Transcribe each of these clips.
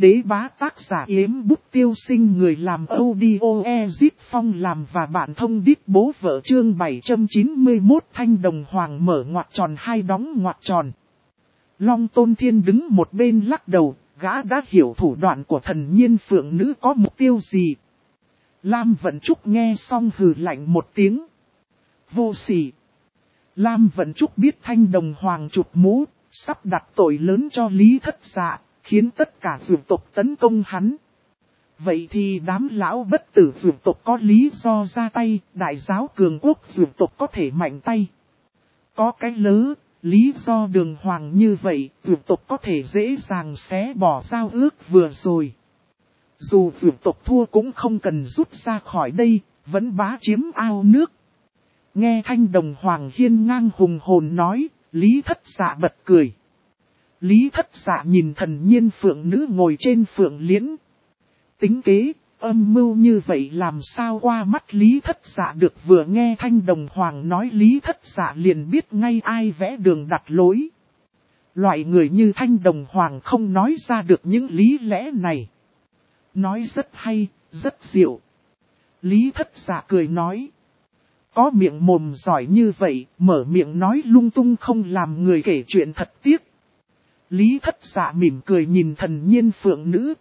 Đế bá tác giả Yếm Bút Tiêu Sinh, người làm audio Ezip Phong làm và bạn thông đít bố vợ chương 791 Thanh Đồng Hoàng mở ngoặc tròn hai đóng ngoặc tròn. Long Tôn Thiên đứng một bên lắc đầu, gã đã hiểu thủ đoạn của thần nhiên phượng nữ có mục tiêu gì. Lam Vận Trúc nghe xong hừ lạnh một tiếng. Vô sỉ. Lam Vận Trúc biết Thanh Đồng Hoàng chụp mũ, sắp đặt tội lớn cho Lý Thất Dạ, khiến tất cả vượt tộc tấn công hắn. Vậy thì đám lão bất tử vượt tộc có lý do ra tay, đại giáo cường quốc vượt tộc có thể mạnh tay. Có cái lớ, lý do đường hoàng như vậy, vượt tộc có thể dễ dàng xé bỏ giao ước vừa rồi. Dù vượt tộc thua cũng không cần rút ra khỏi đây, vẫn bá chiếm ao nước. Nghe Thanh Đồng Hoàng hiên ngang hùng hồn nói, Lý Thất Dạ bật cười. Lý Thất Dạ nhìn thần nhiên phượng nữ ngồi trên phượng liễn. Tính kế, âm mưu như vậy làm sao qua mắt Lý Thất Dạ được, vừa nghe Thanh Đồng Hoàng nói Lý Thất Dạ liền biết ngay ai vẽ đường đặt lối. Loại người như Thanh Đồng Hoàng không nói ra được những lý lẽ này. Nói rất hay, rất diệu. Lý Thất Dạ cười nói. Có miệng mồm giỏi như vậy, mở miệng nói lung tung không làm người kể chuyện thật tiếc. Lý Thất Dạ mỉm cười nhìn thần nhiên phượng nữ.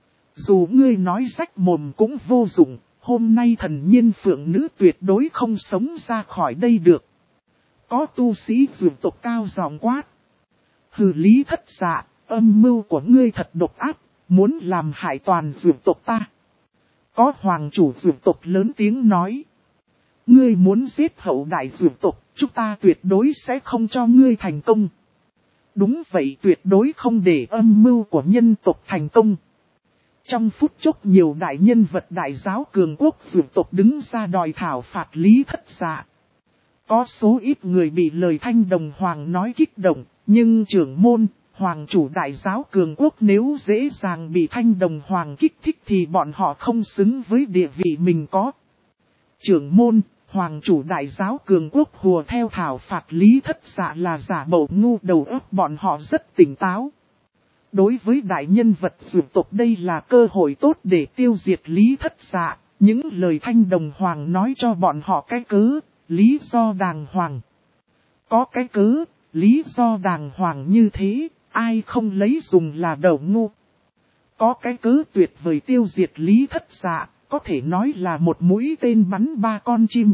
Dù ngươi nói rách mồm cũng vô dụng, hôm nay thần nhiên phượng nữ tuyệt đối không sống ra khỏi đây được. Có tu sĩ vượt tộc cao giọng quát. Hừ, Lý Thất Dạ, âm mưu của ngươi thật độc ác, muốn làm hại toàn vượt tộc ta. Có hoàng chủ vượt tộc lớn tiếng nói. Ngươi muốn giết hậu đại vượt tộc, chúng ta tuyệt đối sẽ không cho ngươi thành công. Đúng vậy, tuyệt đối không để âm mưu của nhân tộc thành công. Trong phút chốc nhiều đại nhân vật đại giáo cường quốc vượt tộc đứng ra đòi thảo phạt Lý Thất Dạ. Có số ít người bị lời Thanh Đồng Hoàng nói kích động, nhưng trưởng môn, hoàng chủ đại giáo cường quốc nếu dễ dàng bị Thanh Đồng Hoàng kích thích thì bọn họ không xứng với địa vị mình có. Trưởng môn, hoàng chủ đại giáo cường quốc hùa theo thảo phạt Lý Thất Dạ là giả bộ ngu, đầu óc bọn họ rất tỉnh táo. Đối với đại nhân vật vượt tộc đây là cơ hội tốt để tiêu diệt Lý Thất Dạ. Những lời Thanh Đồng Hoàng nói cho bọn họ cái cớ, lý do đàng hoàng. Có cái cớ, lý do đàng hoàng như thế, ai không lấy dùng là đầu ngu. Có cái cớ tuyệt vời tiêu diệt Lý Thất Dạ, có thể nói là một mũi tên bắn ba con chim.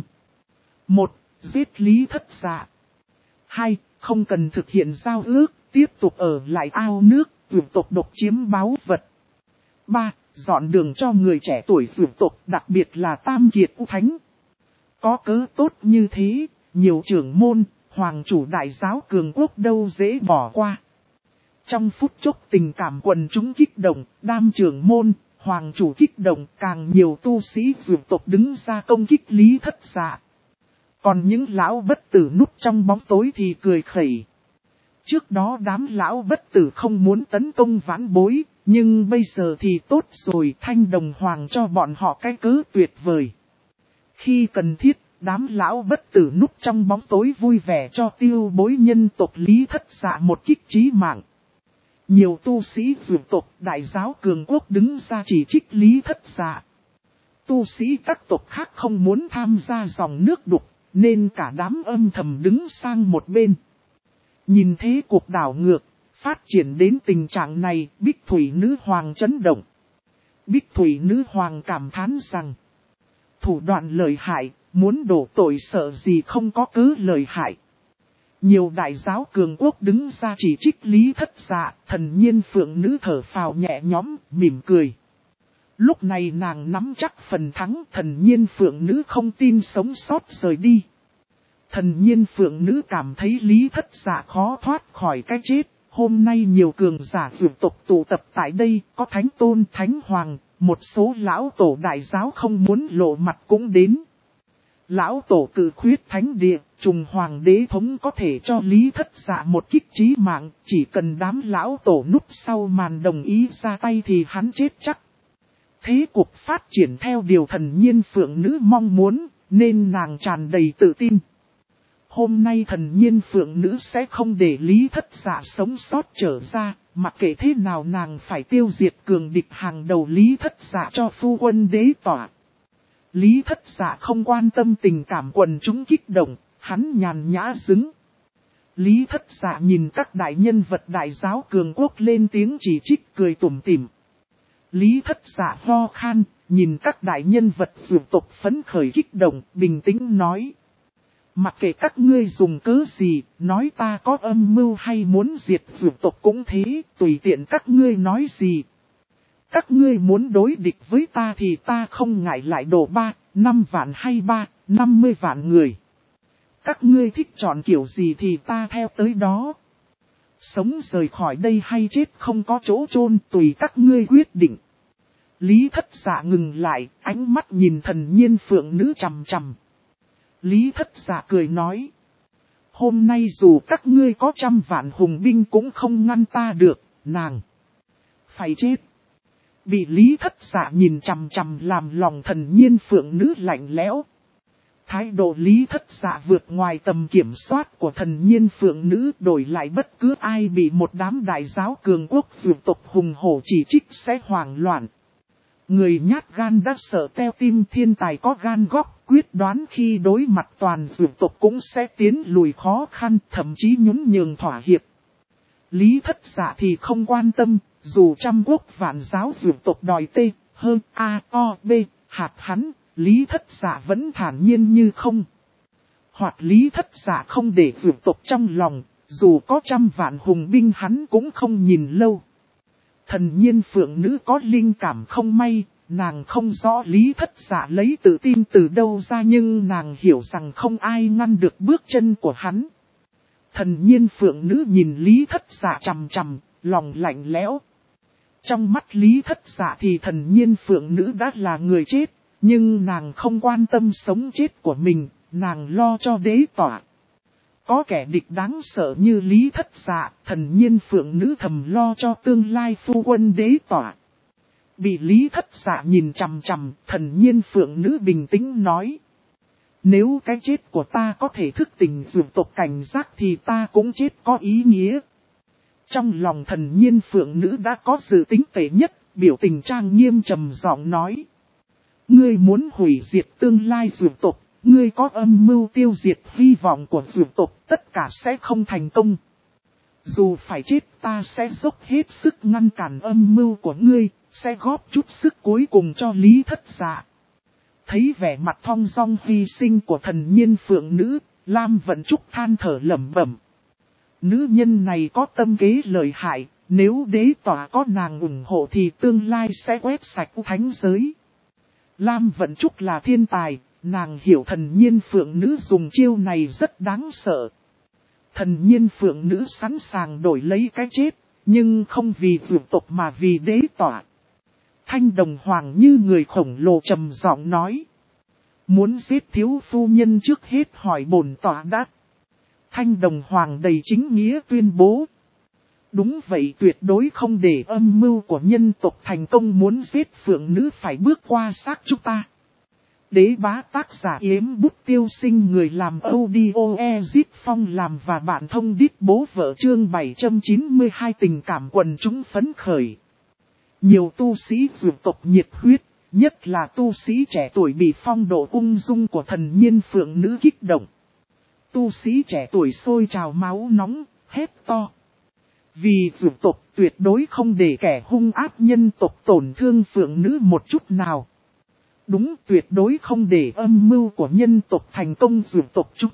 1. Giết Lý Thất Dạ. 2. Không cần thực hiện giao ước, tiếp tục ở lại ao nước, vượt tộc độc chiếm báu vật. 3. Dọn đường cho người trẻ tuổi vượt tộc, đặc biệt là Tam Kiệt U Thánh. Có cớ tốt như thế, nhiều trưởng môn, hoàng chủ đại giáo cường quốc đâu dễ bỏ qua. Trong phút chốc tình cảm quần chúng kích động, đam trưởng môn, hoàng chủ kích động, càng nhiều tu sĩ vượt tộc đứng ra công kích Lý Thất Dạ. Còn những lão bất tử núp trong bóng tối thì cười khẩy. Trước đó đám lão bất tử không muốn tấn công vãn bối, nhưng bây giờ thì tốt rồi, Thanh Đồng Hoàng cho bọn họ cái cớ tuyệt vời. Khi cần thiết, đám lão bất tử núp trong bóng tối vui vẻ cho tiêu bối nhân tộc Lý Thất Dạ một kích chí mạng. Nhiều tu sĩ vượt tộc đại giáo cường quốc đứng ra chỉ trích Lý Thất Dạ. Tu sĩ các tộc khác không muốn tham gia dòng nước đục, nên cả đám âm thầm đứng sang một bên. Nhìn thế cuộc đảo ngược, phát triển đến tình trạng này, Bích Thủy Nữ Hoàng chấn động. Bích Thủy Nữ Hoàng cảm thán rằng, thủ đoạn lợi hại, muốn đổ tội sợ gì không có cớ lợi hại. Nhiều đại giáo cường quốc đứng ra chỉ trích Lý Thất Dạ, thần nhiên phượng nữ thở phào nhẹ nhõm, mỉm cười. Lúc này nàng nắm chắc phần thắng, thần nhiên phượng nữ không tin sống sót rời đi. Thần nhiên phượng nữ cảm thấy Lý Thất Dạ khó thoát khỏi cái chết. Hôm nay nhiều cường giả vượt tộc tụ tập tại đây, có thánh tôn, thánh hoàng, một số lão tổ đại giáo không muốn lộ mặt cũng đến. Lão tổ cử khuyết thánh địa, trùng hoàng đế thống có thể cho Lý Thất Dạ một kích chí mạng, chỉ cần đám lão tổ núp sau màn đồng ý ra tay thì hắn chết chắc. Thế cuộc phát triển theo điều thần nhiên phượng nữ mong muốn, nên nàng tràn đầy tự tin. Hôm nay thần nhiên phượng nữ sẽ không để Lý Thất Dạ sống sót trở ra, Mặc kệ thế nào nàng phải tiêu diệt cường địch hàng đầu Lý Thất Dạ cho phu quân đế tỏa. Lý Thất Dạ không quan tâm tình cảm quần chúng kích động, hắn nhàn nhã dứng. Lý Thất Dạ nhìn các đại nhân vật đại giáo cường quốc lên tiếng chỉ trích cười tủm tỉm. Lý Thất Dạ ho khan, nhìn các đại nhân vật dược tộc phấn khởi kích động, bình tĩnh nói. Mặc kệ các ngươi dùng cớ gì, nói ta có âm mưu hay muốn diệt dược tộc cũng thế, tùy tiện các ngươi nói gì. Các ngươi muốn đối địch với ta thì ta không ngại lại đổ 5 vạn hay 50 vạn người. Các ngươi thích chọn kiểu gì thì ta theo tới đó. Sống rời khỏi đây hay chết không có chỗ chôn tùy các ngươi quyết định. Lý Thất Dạ ngừng lại, ánh mắt nhìn thần nhiên phượng nữ chằm chằm. Lý Thất Dạ cười nói. Hôm nay dù các ngươi có 100 vạn hùng binh cũng không ngăn ta được, nàng phải chết. Bị Lý Thất Dạ nhìn chằm chằm làm lòng thần nhiên phượng nữ lạnh lẽo. Thái độ Lý Thất Dạ vượt ngoài tầm kiểm soát của thần nhiên phượng nữ, đổi lại bất cứ ai bị một đám đại giáo cường quốc dược tộc hùng hổ chỉ trích sẽ hoảng loạn. Người nhát gan đã sợ teo tim, thiên tài có gan góc, quyết đoán khi đối mặt toàn dược tộc cũng sẽ tiến lùi khó khăn, thậm chí nhún nhường thỏa hiệp. Lý Thất Dạ thì không quan tâm, dù trăm quốc vạn giáo dược tộc đòi hạt hắn, Lý Thất Dạ vẫn thản nhiên như không. Hoặc Lý Thất Dạ không để dược tộc trong lòng, dù có 100 vạn hùng binh hắn cũng không nhìn lâu. Thần nhiên phượng nữ có linh cảm không may, nàng không rõ Lý Thất Dạ lấy tự tin từ đâu ra, nhưng nàng hiểu rằng không ai ngăn được bước chân của hắn. Thần nhiên phượng nữ nhìn Lý Thất Dạ chằm chằm, lòng lạnh lẽo. Trong mắt Lý Thất Dạ thì thần nhiên phượng nữ đã là người chết, nhưng nàng không quan tâm sống chết của mình, nàng lo cho đế tỏa. Có kẻ địch đáng sợ như Lý Thất Dạ, thần nhiên phượng nữ thầm lo cho tương lai phu quân đế tỏa. Bị Lý Thất Dạ nhìn chằm chằm, thần nhiên phượng nữ bình tĩnh nói. Nếu cái chết của ta có thể thức tỉnh dược tộc cảnh giác thì ta cũng chết có ý nghĩa. Trong lòng thần nhiên phượng nữ đã có dự tính tệ nhất, biểu tình trang nghiêm trầm giọng nói. Ngươi muốn hủy diệt tương lai dược tộc, ngươi có âm mưu tiêu diệt hy vọng của dược tộc, tất cả sẽ không thành công. Dù phải chết ta sẽ dốc hết sức ngăn cản âm mưu của ngươi, sẽ góp chút sức cuối cùng cho Lý Thất Dạ. Thấy vẻ mặt thong dong hy sinh của thần nhiên phượng nữ, Lam Vận Trúc than thở lẩm bẩm. Nữ nhân này có tâm kế lợi hại, nếu đế tỏa có nàng ủng hộ thì tương lai sẽ quét sạch thánh giới. Lam Vận Trúc là thiên tài, nàng hiểu thần nhiên phượng nữ dùng chiêu này rất đáng sợ. Thần nhiên phượng nữ sẵn sàng đổi lấy cái chết, nhưng không vì dược tộc mà vì đế tỏa. Thanh Đồng Hoàng như người khổng lồ trầm giọng nói. Muốn giết thiếu phu nhân trước hết hỏi bổn tỏa đã. Thanh Đồng Hoàng đầy chính nghĩa tuyên bố. Đúng vậy, tuyệt đối không để âm mưu của nhân tộc thành công, muốn giết phượng nữ phải bước qua xác chúng ta. Đế bá tác giả Yếm Bút Tiêu Sinh, người làm audio Ezit Phong làm và bạn thông đít bố vợ, chương 792 tình cảm quần chúng phấn khởi. Nhiều tu sĩ dược tộc nhiệt huyết, nhất là tu sĩ trẻ tuổi bị phong độ ung dung của thần nhiên phượng nữ kích động. Tu sĩ trẻ tuổi sôi trào máu nóng, hét to. Vì dược tộc tuyệt đối không để kẻ hung ác nhân tộc tổn thương phượng nữ một chút nào. Đúng, tuyệt đối không để âm mưu của nhân tộc thành công. Dược tộc chúng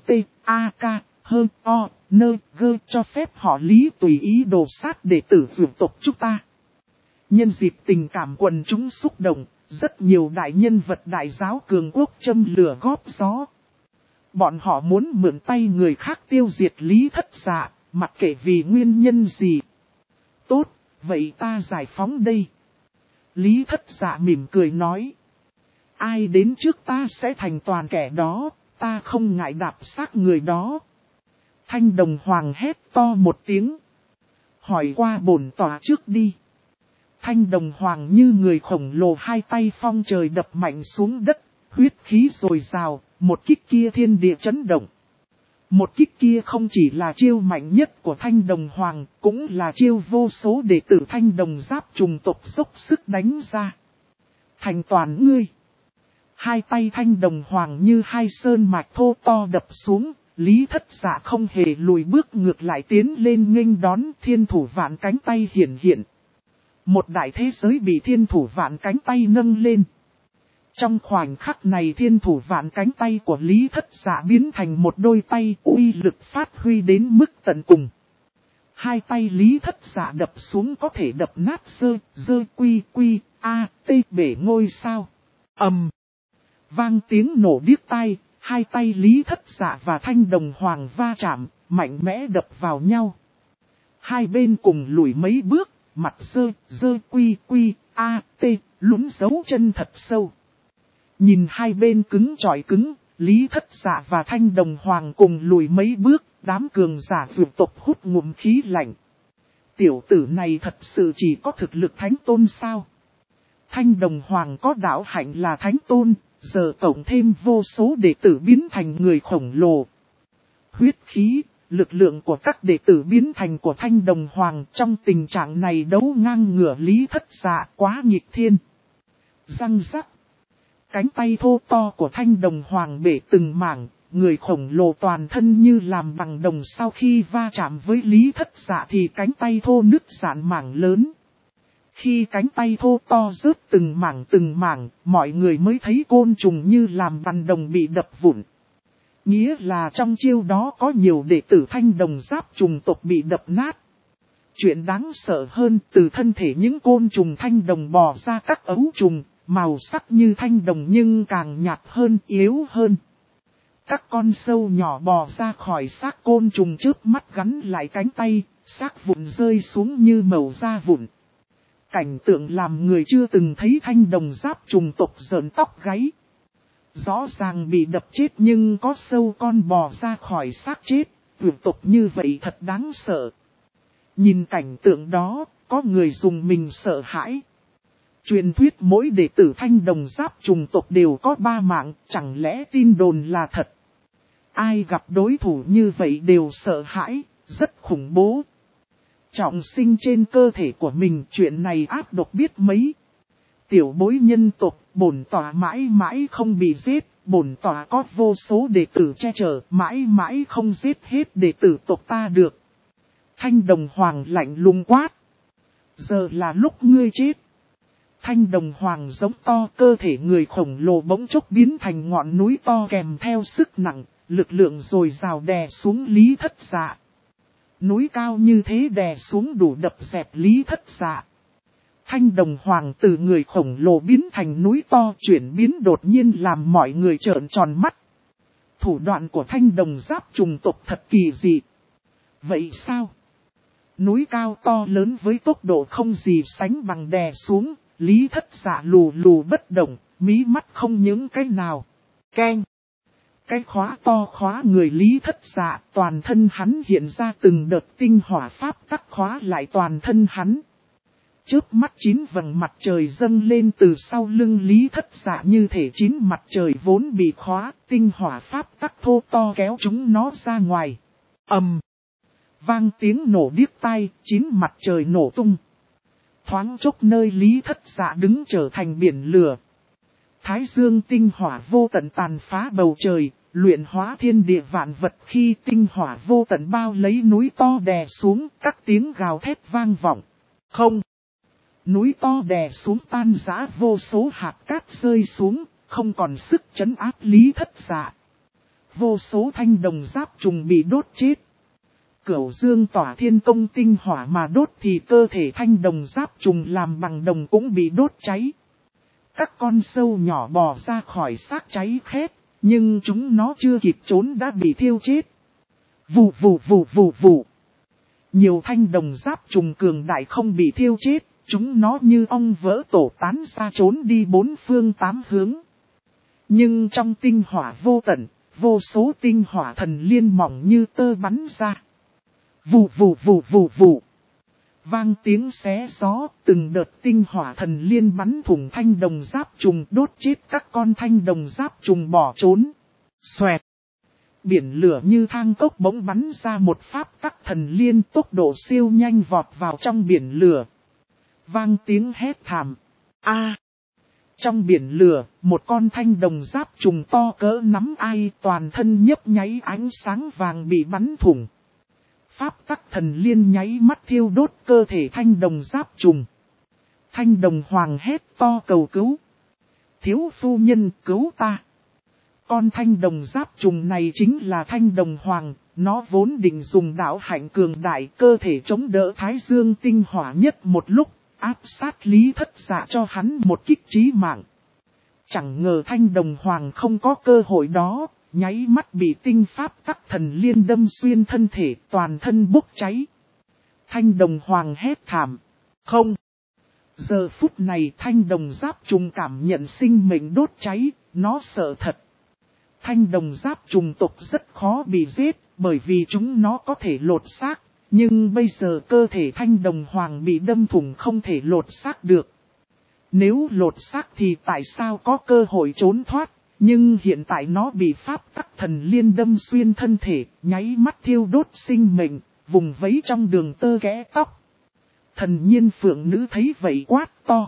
cho phép họ Lý tùy ý đồ sát đệ tử dược tộc chúng ta. Nhân dịp tình cảm quần chúng xúc động, rất nhiều đại nhân vật đại giáo cường quốc châm lửa góp gió. Bọn họ muốn mượn tay người khác tiêu diệt Lý Thất Dạ, mặc kệ vì nguyên nhân gì. Tốt, vậy ta giải phóng đây. Lý Thất Dạ mỉm cười nói. Ai đến trước ta sẽ thành toàn kẻ đó, ta không ngại đạp xác người đó. Thanh Đồng Hoàng hét to một tiếng. Hỏi qua bổn tòa trước đi. Thanh Đồng Hoàng như người khổng lồ, hai tay phong trời đập mạnh xuống đất, huyết khí dồi dào, một kích kia thiên địa chấn động. Một kích kia không chỉ là chiêu mạnh nhất của Thanh Đồng Hoàng, cũng là chiêu vô số đệ tử Thanh Đồng Giáp trùng tộc dốc sức đánh ra. Thành toàn ngươi. Hai tay Thanh Đồng Hoàng như hai sơn mạch thô to đập xuống, Lý Thất Dạ không hề lùi bước ngược lại tiến lên nghênh đón, thiên thủ vạn cánh tay hiển hiện. Một đại thế giới bị thiên thủ vạn cánh tay nâng lên. Trong khoảnh khắc này thiên thủ vạn cánh tay của Lý Thất Dạ biến thành một đôi tay, uy lực phát huy đến mức tận cùng. Hai tay Lý Thất Dạ đập xuống có thể đập nát quy bể ngôi sao. Vang tiếng nổ điếc tai, hai tay Lý Thất Dạ và Thanh Đồng Hoàng va chạm, mạnh mẽ đập vào nhau. Hai bên cùng lùi mấy bước, mặt quy lún dấu chân thật sâu. Nhìn hai bên cứng chọi cứng, Lý Thất Dạ và Thanh Đồng Hoàng cùng lùi mấy bước, đám cường giả vượt tộc hút ngụm khí lạnh. Tiểu tử này thật sự chỉ có thực lực thánh tôn sao? Thanh Đồng Hoàng có đạo hạnh là thánh tôn, giờ cộng thêm vô số đệ tử biến thành người khổng lồ. Huyết khí, lực lượng của các đệ tử biến thành của Thanh Đồng Hoàng trong tình trạng này đấu ngang ngửa Lý Thất Dạ quá nghịch thiên. Răng rắc. Cánh tay thô to của Thanh Đồng Hoàng bể từng mảng, người khổng lồ toàn thân như làm bằng đồng sau khi va chạm với Lý Thất Dạ thì cánh tay thô nứt rạn mảng lớn. Khi cánh tay thô to rớt từng mảng, mọi người mới thấy côn trùng như làm bằng đồng bị đập vụn. Nghĩa là trong chiêu đó có nhiều đệ tử Thanh Đồng Giáp trùng tộc bị đập nát. Chuyện đáng sợ hơn, từ thân thể những côn trùng thanh đồng bò ra các ấu trùng, màu sắc như thanh đồng nhưng càng nhạt hơn, yếu hơn. Các con sâu nhỏ bò ra khỏi xác côn trùng chớp mắt gắn lại cánh tay, xác vụn rơi xuống như màu da vụn. Cảnh tượng làm người chưa từng thấy Thanh Đồng Giáp trùng tộc rợn tóc gáy. Rõ ràng bị đập chết nhưng có sâu con bò ra khỏi xác chết, vượt tộc như vậy thật đáng sợ. Nhìn cảnh tượng đó, có người dùng mình sợ hãi. Truyền thuyết mỗi đệ tử Thanh Đồng Giáp trùng tộc đều có 3 mạng, chẳng lẽ tin đồn là thật? Ai gặp đối thủ như vậy đều sợ hãi, rất khủng bố. Trọng sinh trên cơ thể của mình, chuyện này ác độc biết mấy. Tiểu bối nhân tộc, bổn tỏa mãi mãi không bị giết, bổn tỏa có vô số đệ tử che chở, mãi mãi không giết hết đệ tử tộc ta được. Thanh Đồng Hoàng lạnh lùng quát. Giờ là lúc ngươi chết. Thanh Đồng Hoàng giống to, cơ thể người khổng lồ bỗng chốc biến thành ngọn núi to kèm theo sức nặng, lực lượng dồi dào đè xuống Lý Thất Dạ. Núi cao như thế đè xuống đủ đập dẹp Lý Thất Dạ. Thanh Đồng Hoàng từ người khổng lồ biến thành núi to, chuyển biến đột nhiên làm mọi người trợn tròn mắt. Thủ đoạn của Thanh Đồng Giáp trùng tộc thật kỳ dị. Vậy sao? Núi cao to lớn với tốc độ không gì sánh bằng đè xuống, Lý Thất Dạ lù lù bất động, mí mắt không những cái nào. Keng! Cái khóa to khóa người Lý Thất Dạ, toàn thân hắn hiện ra từng đợt tinh hỏa pháp tắc khóa lại toàn thân hắn. Chớp mắt 9 vầng mặt trời dâng lên từ sau lưng Lý Thất Dạ như thể 9 mặt trời vốn bị khóa, tinh hỏa pháp tắc thô to kéo chúng nó ra ngoài. Vang tiếng nổ điếc tai, 9 mặt trời nổ tung. Thoáng chốc nơi Lý Thất Dạ đứng trở thành biển lửa. Thái dương tinh hỏa vô tận tàn phá bầu trời, luyện hóa thiên địa vạn vật khi tinh hỏa vô tận bao lấy núi to đè xuống, các tiếng gào thét vang vọng. Không! Núi to đè xuống tan rã vô số hạt cát rơi xuống, không còn sức trấn áp Lý Thất Dạ. Vô số Thanh Đồng Giáp trùng bị đốt chết. Cửu dương tỏa thiên công tinh hỏa mà đốt thì cơ thể Thanh Đồng Giáp trùng làm bằng đồng cũng bị đốt cháy. Các con sâu nhỏ bò ra khỏi xác cháy khét, nhưng chúng nó chưa kịp trốn đã bị thiêu chết. Vù vù vù vù vù. Nhiều Thanh Đồng Giáp trùng cường đại không bị thiêu chết, chúng nó như ong vỡ tổ tán ra trốn đi 4 phương 8 hướng. Nhưng trong tinh hỏa vô tận, vô số tinh hỏa thần liên mỏng như tơ bắn ra. Vù vù vù vù vù. Vang tiếng xé gió, từng đợt tinh hỏa thần liên bắn thủng Thanh Đồng Giáp trùng đốt chết các con Thanh Đồng Giáp trùng bỏ trốn. Xoẹt. Biển lửa như thang cốc bỗng bắn ra một pháp tắc thần liên, tốc độ siêu nhanh vọt vào trong biển lửa. Vang tiếng hét thảm. A! Trong biển lửa, một con thanh đồng giáp trùng to cỡ nắm ai, toàn thân nhấp nháy ánh sáng vàng bị bắn thủng. Pháp tắc thần liên nháy mắt thiêu đốt cơ thể thanh đồng giáp trùng. Thanh đồng hoàng hét to cầu cứu. Thiếu phu nhân cứu ta. Con thanh đồng giáp trùng này chính là thanh đồng hoàng, nó vốn định dùng đạo hạnh cường đại cơ thể chống đỡ thái dương tinh hỏa nhất một lúc, áp sát Lý Thất Dạ cho hắn một kích chí mạng. Chẳng ngờ thanh đồng hoàng không có cơ hội đó, nháy mắt bị tinh pháp tắc thần liên đâm xuyên thân thể, toàn thân bốc cháy. Thanh đồng hoàng hét thảm. Không! Giờ phút này thanh đồng giáp trùng cảm nhận sinh mệnh đốt cháy, nó sợ thật. Thanh đồng giáp trùng tộc rất khó bị giết, bởi vì chúng nó có thể lột xác, nhưng bây giờ cơ thể thanh đồng hoàng bị đâm thủng không thể lột xác được. Nếu lột xác thì tại sao có cơ hội trốn thoát, nhưng hiện tại nó bị pháp tắc thần liên đâm xuyên thân thể, nháy mắt thiêu đốt sinh mệnh, vùng vẫy trong đường tơ kẽ tóc. Thần nhiên phượng nữ thấy vậy quát to.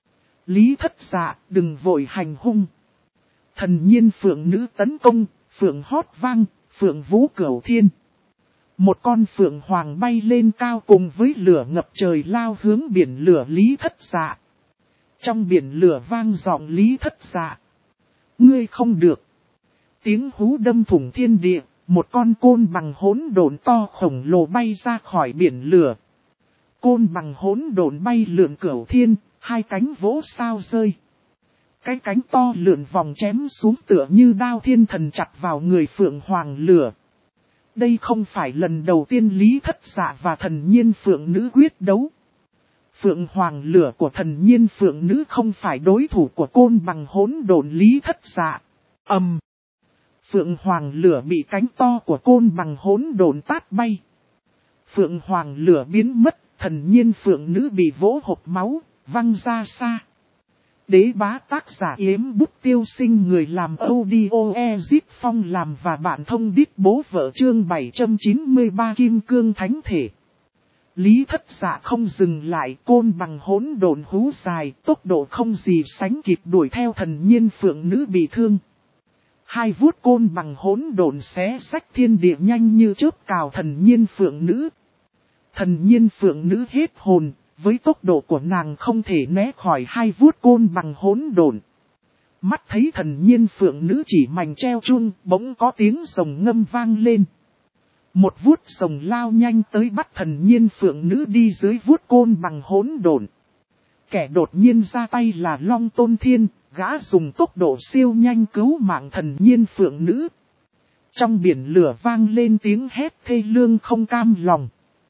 Lý Thất Dạ, đừng vội hành hung. Thần nhiên phượng nữ tấn công, phượng hót vang, phượng vũ cửu thiên. Một con phượng hoàng bay lên cao cùng với lửa ngập trời lao hướng biển lửa Lý Thất Dạ. Trong biển lửa vang giọng Lý Thất Dạ. Ngươi không được. Tiếng hú đâm thủng thiên địa, một con côn bằng hỗn độn to khổng lồ bay ra khỏi biển lửa. Côn bằng hỗn độn bay lượn cửu thiên, hai cánh vỗ sao rơi. Cái cánh to lượn vòng chém xuống tựa như đao thiên thần chặt vào người phượng hoàng lửa. Đây không phải lần đầu tiên Lý Thất Dạ và thần nhiên phượng nữ quyết đấu. Phượng hoàng lửa của thần nhiên phượng nữ không phải đối thủ của côn bằng hỗn độn Lý Thất Dạ. Phượng hoàng lửa bị cánh to của côn bằng hỗn độn tát bay. Phượng hoàng lửa biến mất, thần nhiên phượng nữ bị vỗ hộc máu, văng ra xa. Đế bá tác giả Yếm Bút Tiêu Sinh, người làm audio Ezip Phong làm và bạn thông đít bố vợ chương 793 Kim Cương Thánh Thể. Lý Thất Dạ không dừng lại, côn bằng hỗn độn hú dài, tốc độ không gì sánh kịp đuổi theo thần nhiên phượng nữ bị thương. Hai vuốt côn bằng hỗn độn xé rách thiên địa nhanh như chớp cào thần nhiên phượng nữ. Thần nhiên phượng nữ hết hồn, với tốc độ của nàng không thể né khỏi hai vuốt côn bằng hỗn độn. Mắt thấy thần nhiên phượng nữ chỉ mảnh treo chuông, bỗng có tiếng rồng ngâm vang lên. Một vuốt rồng lao nhanh tới bắt thần nhiên phượng nữ đi dưới vuốt côn bằng hỗn độn. Kẻ đột nhiên ra tay là Long Tôn Thiên, gã dùng tốc độ siêu nhanh cứu mạng thần nhiên phượng nữ. Trong biển lửa vang lên tiếng hét thê lương không cam lòng.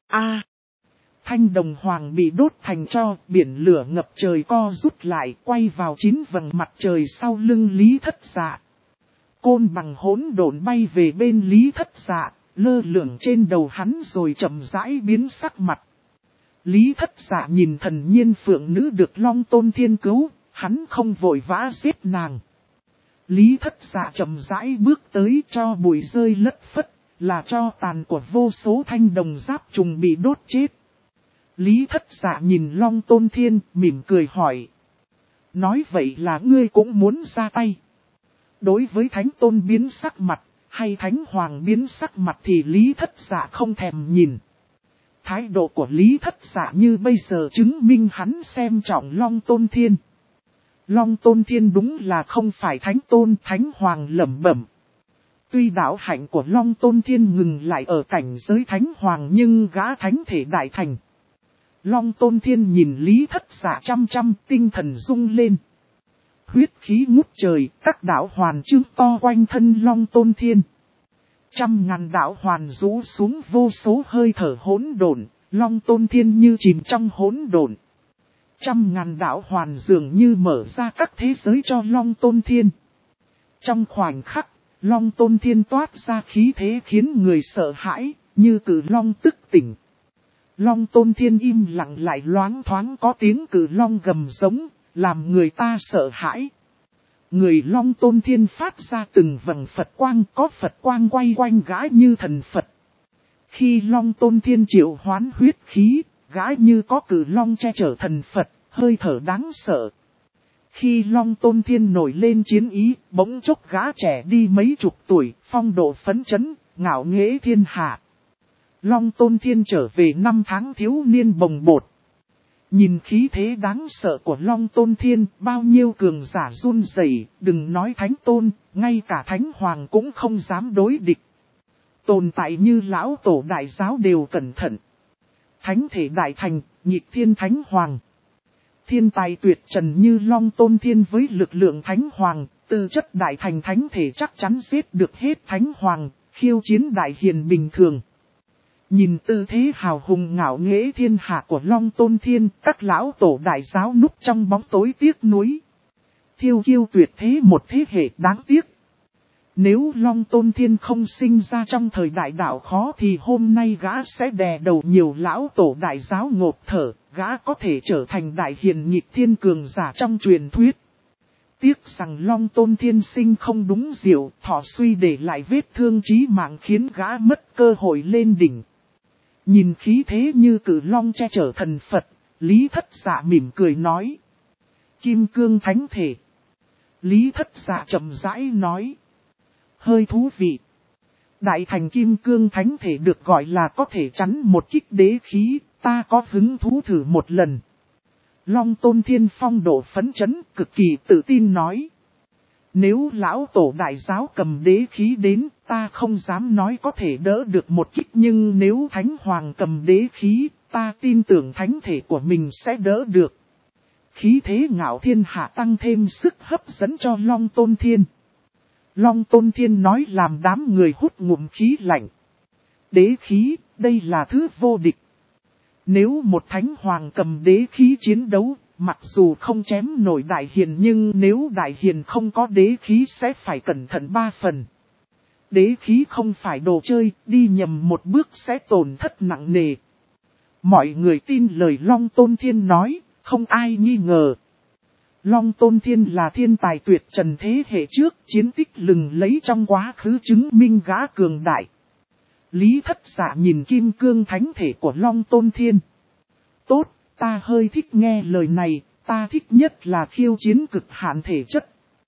Thanh đồng hoàng bị đốt thành tro, biển lửa ngập trời co rút lại, quay vào 9 vầng mặt trời sau lưng Lý Thất Dạ. Côn bằng hỗn độn bay về bên Lý Thất Dạ, lơ lửng trên đầu hắn rồi chậm rãi biến sắc mặt. Lý Thất Dạ nhìn thần nhiên phượng nữ được Long Tôn Thiên cứu, hắn không vội vã giết nàng. Lý Thất Dạ chậm rãi bước tới, cho bụi rơi lất phất, là cho tàn của vô số thanh đồng giáp trùng bị đốt chết. Lý Thất Dạ nhìn Long Tôn Thiên, mỉm cười hỏi. Nói vậy là ngươi cũng muốn ra tay. Đối với Thánh Tôn biến sắc mặt, hay Thánh Hoàng biến sắc mặt thì Lý Thất Dạ không thèm nhìn. Thái độ của Lý Thất Dạ như bây giờ chứng minh hắn xem trọng Long Tôn Thiên. Long Tôn Thiên đúng là không phải Thánh Tôn, Thánh Hoàng lẩm bẩm. Tuy đạo hạnh của Long Tôn Thiên ngừng lại ở cảnh giới Thánh Hoàng nhưng gã thánh thể đại thành. Long Tôn Thiên nhìn Lý Thất Dạ chăm chăm, tinh thần rung lên. Huyết khí ngút trời, các đạo hoàn chương to quanh thân Long Tôn Thiên. 100.000 đạo hoàn rũ xuống vô số hơi thở hỗn độn, Long Tôn Thiên như chìm trong hỗn độn. 100.000 đạo hoàn dường như mở ra các thế giới cho Long Tôn Thiên. Trong khoảnh khắc, Long Tôn Thiên toát ra khí thế khiến người sợ hãi, như cử long tức tỉnh. Long Tôn Thiên im lặng lại loáng thoáng có tiếng cử long gầm giống, làm người ta sợ hãi. Người Long Tôn Thiên phát ra từng vầng Phật quang, có Phật quang quay quanh gã như thần Phật. Khi Long Tôn Thiên triệu hoán huyết khí, gã như có cử long che chở thần Phật, hơi thở đáng sợ. Khi Long Tôn Thiên nổi lên chiến ý, bỗng chốc gã trẻ đi mấy chục tuổi, phong độ phấn chấn, ngạo nghễ thiên hạ. Long Tôn Thiên trở về 5 tháng thiếu niên bồng bột. Nhìn khí thế đáng sợ của Long Tôn Thiên, bao nhiêu cường giả run rẩy, đừng nói Thánh Tôn, ngay cả Thánh Hoàng cũng không dám đối địch. Tồn tại như lão tổ đại giáo đều cẩn thận. Thánh thể đại thành, nhịp thiên Thánh Hoàng. Thiên tài tuyệt trần như Long Tôn Thiên với lực lượng Thánh Hoàng, tư chất đại thành thánh thể chắc chắn giết được hết Thánh Hoàng, khiêu chiến đại hiền bình thường. Nhìn tư thế hào hùng ngạo nghễ thiên hạ của Long Tôn Thiên, các lão tổ đại giáo núp trong bóng tối tiếc nuối. Thiêu kiêu tuyệt thế một thế hệ đáng tiếc. Nếu Long Tôn Thiên không sinh ra trong thời đại đạo khó thì hôm nay gã sẽ đè đầu nhiều lão tổ đại giáo ngộp thở, gã có thể trở thành đại hiền nhịp thiên cường giả trong truyền thuyết. Tiếc rằng Long Tôn Thiên sinh không đúng diệu, thọ suy để lại vết thương chí mạng khiến gã mất cơ hội lên đỉnh. Nhìn khí thế như cử long che chở thần Phật, Lý Thất Dạ mỉm cười nói. Kim cương thánh thể. Lý Thất Dạ chậm rãi nói. Hơi thú vị. Đại thành kim cương thánh thể được gọi là có thể chắn một kích đế khí, ta có hứng thú thử một lần. Long Tôn Thiên phong độ phấn chấn, cực kỳ tự tin nói. Nếu lão tổ đại giáo cầm đế khí đến, ta không dám nói có thể đỡ được một kích, nhưng nếu Thánh Hoàng cầm đế khí, ta tin tưởng thánh thể của mình sẽ đỡ được. Khí thế ngạo thiên hạ tăng thêm sức hấp dẫn cho Long Tôn Thiên. Long Tôn Thiên nói làm đám người hút ngụm khí lạnh. Đế khí, đây là thứ vô địch. Nếu một Thánh Hoàng cầm đế khí chiến đấu, mặc dù không chém nổi đại hiền nhưng nếu đại hiền không có đế khí sẽ phải cẩn thận 3 phần. Đế khí không phải đồ chơi, đi nhầm một bước sẽ tổn thất nặng nề. Mọi người tin lời Long Tôn Thiên nói, không ai nghi ngờ. Long Tôn Thiên là thiên tài tuyệt trần thế hệ trước, chiến tích lừng lấy trong quá khứ chứng minh gã cường đại. Lý Thất Dạ nhìn kim cương thánh thể của Long Tôn Thiên. Tốt, ta hơi thích nghe lời này, ta thích nhất là khiêu chiến cực hạn thể chất.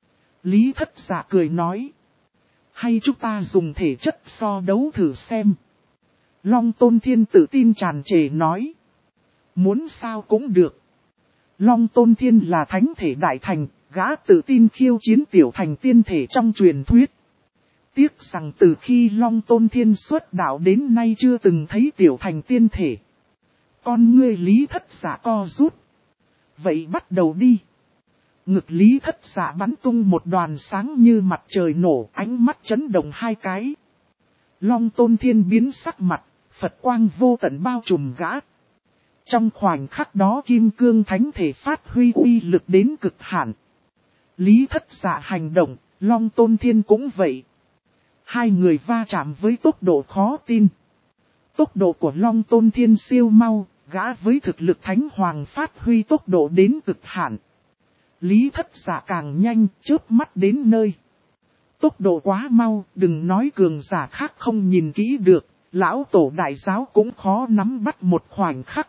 Lý Thất Dạ cười nói. Hay chúng ta dùng thể chất so đấu thử xem. Long Tôn Thiên tự tin tràn trề nói. Muốn sao cũng được. Long Tôn Thiên là thánh thể đại thành, gã tự tin khiêu chiến tiểu thành tiên thể trong truyền thuyết. Tiếc rằng từ khi Long Tôn Thiên xuất đạo đến nay chưa từng thấy tiểu thành tiên thể. Con ngươi Lý Thất Dạ co rút. Vậy bắt đầu đi. Ngực Lý Thất Dạ bắn tung một đoàn sáng như mặt trời nổ, ánh mắt chấn động 2 cái. Long Tôn Thiên biến sắc mặt, Phật quang vô tận bao trùm gã. Trong khoảnh khắc đó kim cương thánh thể phát huy uy lực đến cực hạn. Lý Thất Dạ hành động, Long Tôn Thiên cũng vậy. Hai người va chạm với tốc độ khó tin. Tốc độ của Long Tôn Thiên siêu mau, gã với thực lực Thánh Hoàng phát huy tốc độ đến cực hạn. Lý Thất Dạ càng nhanh, chớp mắt đến nơi. Tốc độ quá mau, đừng nói cường giả khác không nhìn kỹ được, lão tổ đại giáo cũng khó nắm bắt một khoảnh khắc.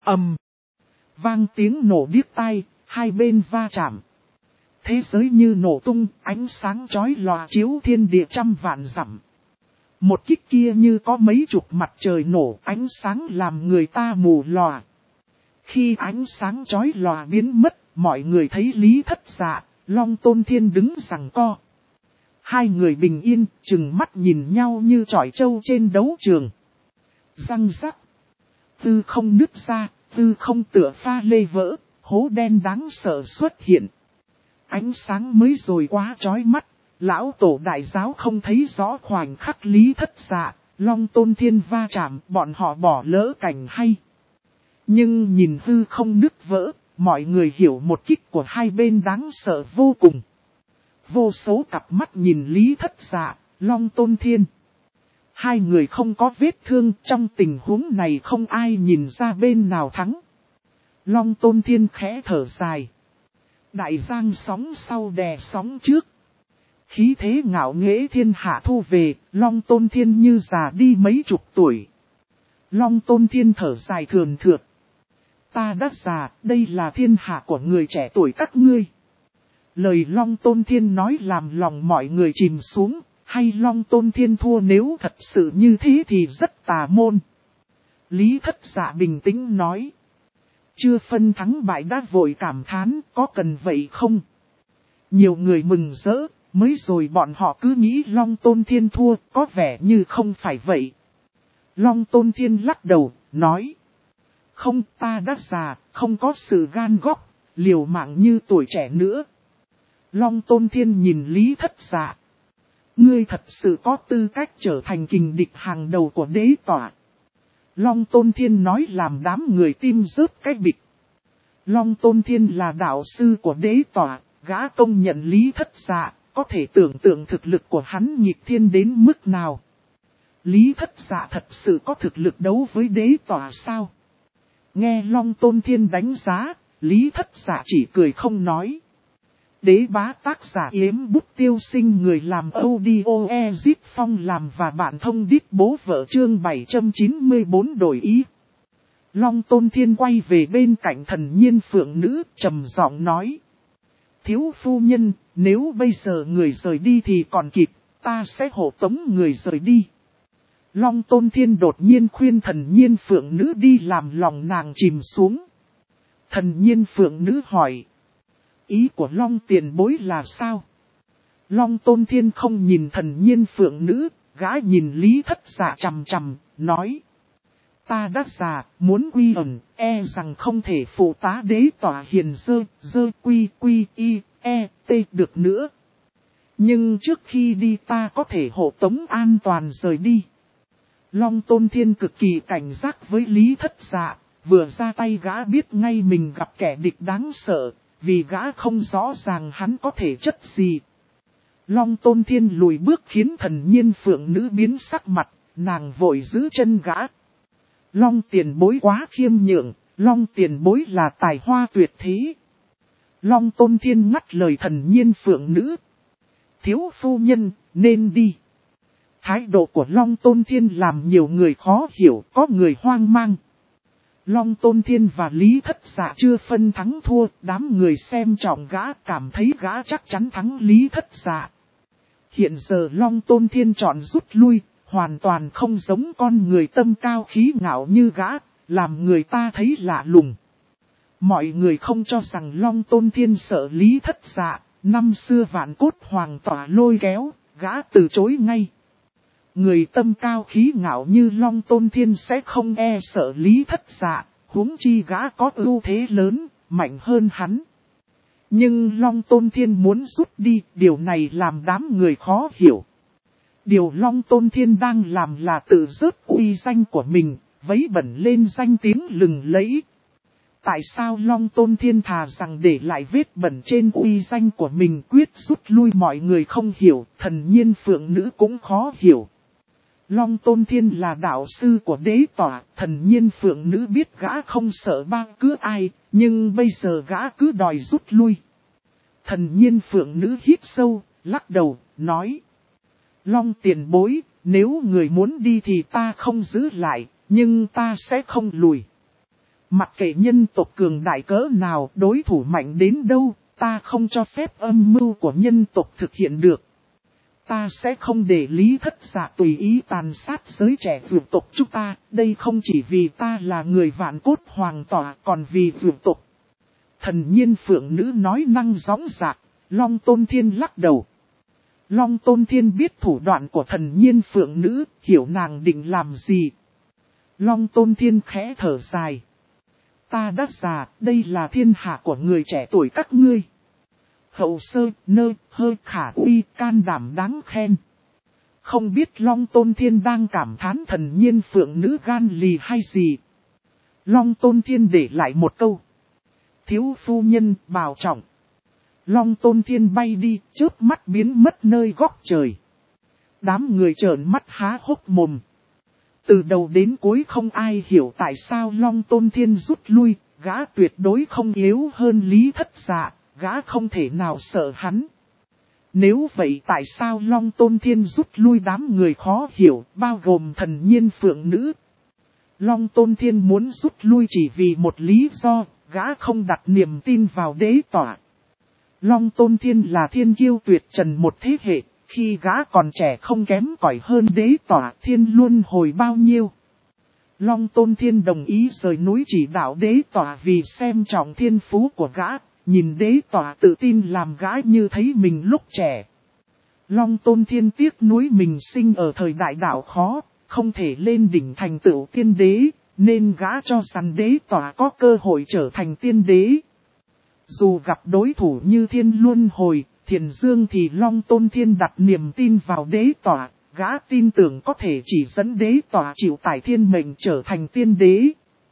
Vang tiếng nổ điếc tai, hai bên va chạm. Thế giới như nổ tung, ánh sáng chói lòa chiếu thiên địa trăm vạn dặm. Một kích kia như có mấy chục mặt trời nổ, ánh sáng làm người ta mù lòa. Khi ánh sáng chói lòa biến mất, mọi người thấy Lý Thất Dạ, Long Tôn Thiên đứng giằng co. Hai người bình yên, chừng mắt nhìn nhau như chọi trâu trên đấu trường. Răng rắc. Tư không nứt ra, tư không tựa pha lê vỡ, hố đen đáng sợ xuất hiện. Ánh sáng mới rồi quá chói mắt, lão tổ đại giáo không thấy rõ khoảnh khắc Lý Thất Dạ, Long Tôn Thiên va chạm, bọn họ bỏ lỡ cảnh hay. Nhưng nhìn hư không nứt vỡ, mọi người hiểu một kích của hai bên đáng sợ vô cùng. Vô số cặp mắt nhìn Lý Thất Dạ, Long Tôn Thiên. Hai người không có vết thương, trong tình huống này không ai nhìn ra bên nào thắng. Long Tôn Thiên khẽ thở dài. Đại giang sóng sau đè sóng trước. Khí thế ngạo nghễ thiên hạ thu về, Long Tôn Thiên như già đi mấy chục tuổi. Long Tôn Thiên thở dài thường thượt. Ta đã già, đây là thiên hạ của người trẻ tuổi các ngươi. Lời Long Tôn Thiên nói làm lòng mọi người chìm xuống, hay Long Tôn Thiên thua nếu thật sự như thế thì rất tà môn. Lý Thất Dạ bình tĩnh nói. Chưa phân thắng bại đã vội cảm thán, có cần vậy không? Nhiều người mừng rỡ, mới rồi bọn họ cứ nghĩ Long Tôn Thiên thua, có vẻ như không phải vậy. Long Tôn Thiên lắc đầu, nói. Không, ta đã già, không có sự gan góc, liều mạng như tuổi trẻ nữa. Long Tôn Thiên nhìn Lý Thất Dạ. Ngươi thật sự có tư cách trở thành kình địch hàng đầu của đế tỏa. Long Tôn Thiên nói làm đám người tim rớt cái bịch. Long Tôn Thiên là đạo sư của đế tỏa, gã công nhận Lý Thất Dạ, có thể tưởng tượng thực lực của hắn nghịch thiên đến mức nào. Lý Thất Dạ thật sự có thực lực đấu với đế tỏa sao? Nghe Long Tôn Thiên đánh giá, Lý Thất Dạ chỉ cười không nói. Đế bá tác giả Yếm Bút Tiêu Sinh người làm audio Ezip Phong làm và bạn thông điệp bố vợ chương 794 đổi ý. Long Tôn Thiên quay về bên cạnh Thần Nhiên Phượng Nữ trầm giọng nói. Thiếu phu nhân, nếu bây giờ người rời đi thì còn kịp, ta sẽ hộ tống người rời đi. Long Tôn Thiên đột nhiên khuyên Thần Nhiên Phượng Nữ đi làm lòng nàng chìm xuống. Thần Nhiên Phượng Nữ hỏi. Ý của Long tiền bối là sao? Long Tôn Thiên không nhìn Thần Nhiên Phượng Nữ, gã nhìn Lý Thất Dạ chằm chằm, nói. Ta đã già, muốn quy ẩn, e rằng không thể phụ tá đế tỏa hiền dơ quy y, t được nữa. Nhưng trước khi đi ta có thể hộ tống an toàn rời đi. Long Tôn Thiên cực kỳ cảnh giác với Lý Thất Dạ, vừa ra tay gã biết ngay mình gặp kẻ địch đáng sợ, vì gã không rõ ràng hắn có thể chất gì. Long Tôn Thiên lùi bước khiến Thần Nhiên Phượng Nữ biến sắc mặt, nàng vội giữ chân gã. Long tiền bối quá khiêm nhượng, Long tiền bối là tài hoa tuyệt thế. Long Tôn Thiên ngắt lời Thần Nhiên Phượng Nữ. Thiếu phu nhân, nên đi. Thái độ của Long Tôn Thiên làm nhiều người khó hiểu, có người hoang mang. Long Tôn Thiên và Lý Thất Dạ chưa phân thắng thua, đám người xem trọng gã cảm thấy gã chắc chắn thắng Lý Thất Dạ. Hiện giờ Long Tôn Thiên chọn rút lui, hoàn toàn không giống con người tâm cao khí ngạo như gã, làm người ta thấy lạ lùng. Mọi người không cho rằng Long Tôn Thiên sợ Lý Thất Dạ, năm xưa Vạn Cốt Hoàng tỏa lôi kéo, gã từ chối ngay. Người tâm cao khí ngạo như Long Tôn Thiên sẽ không e sợ Lý Thất Dạ, huống chi gã có ưu thế lớn, mạnh hơn hắn. Nhưng Long Tôn Thiên muốn rút đi, điều này làm đám người khó hiểu. Điều Long Tôn Thiên đang làm là tự rớt uy danh của mình, vấy bẩn lên danh tiếng lừng lẫy. Tại sao Long Tôn Thiên thà rằng để lại vết bẩn trên uy danh của mình quyết rút lui mọi người không hiểu, Thần Nhiên Phượng Nữ cũng khó hiểu. Long Tôn Thiên là đạo sư của đế tỏa, Thần Nhiên Phượng Nữ biết gã không sợ ba cứ ai, nhưng bây giờ gã cứ đòi rút lui. Thần Nhiên Phượng Nữ hít sâu, lắc đầu, nói. Long tiền bối, nếu người muốn đi thì ta không giữ lại, nhưng ta sẽ không lùi. Mặc kệ nhân tộc cường đại cỡ nào, đối thủ mạnh đến đâu, ta không cho phép âm mưu của nhân tộc thực hiện được. Ta sẽ không để Lý Thất Dạ tùy ý tàn sát giới trẻ vượt tộc chúng ta, đây không chỉ vì ta là người Vạn Cốt Hoàng tỏa còn vì vượt tộc. Thần Nhiên Phượng Nữ nói năng gióng dạc, Long Tôn Thiên lắc đầu. Long Tôn Thiên biết thủ đoạn của Thần Nhiên Phượng Nữ, hiểu nàng định làm gì. Long Tôn Thiên khẽ thở dài. Ta đã già, đây là thiên hạ của người trẻ tuổi các ngươi. Hậu sơ, nơ, hơi khả uy, can đảm đáng khen. Không biết Long Tôn Thiên đang cảm thán Thần Nhiên Phượng Nữ gan lì hay gì. Long Tôn Thiên để lại một câu. Thiếu phu nhân, bảo trọng. Long Tôn Thiên bay đi, chớp mắt biến mất nơi góc trời. Đám người trợn mắt há hốc mồm. Từ đầu đến cuối không ai hiểu tại sao Long Tôn Thiên rút lui, gã tuyệt đối không yếu hơn Lý Thất Dạ, gã không thể nào sợ hắn. Nếu vậy tại sao Long Tôn Thiên rút lui đám người khó hiểu, bao gồm thần nhiên phượng nữ? Long Tôn Thiên muốn rút lui chỉ vì một lý do, gã không đặt niềm tin vào đế tỏa. Long Tôn Thiên là thiên kiêu tuyệt trần một thế hệ, khi gã còn trẻ không kém cỏi hơn đế tỏa thiên luân hồi bao nhiêu. Long Tôn Thiên đồng ý rời núi chỉ đạo đế tỏa vì xem trọng thiên phú của gã, nhìn đế tỏa tự tin làm gã như thấy mình lúc trẻ. Long Tôn Thiên tiếc nuối mình sinh ở thời đại đạo khó, không thể lên đỉnh thành tựu tiên đế, nên gã cho rằng đế tỏa có cơ hội trở thành tiên đế. Dù gặp đối thủ như Thiên Luân Hồi, Thiền Dương thì Long Tôn Thiên đặt niềm tin vào đế tỏa, gã tin tưởng có thể chỉ dẫn đế tỏa chịu tải thiên mệnh trở thành tiên đế.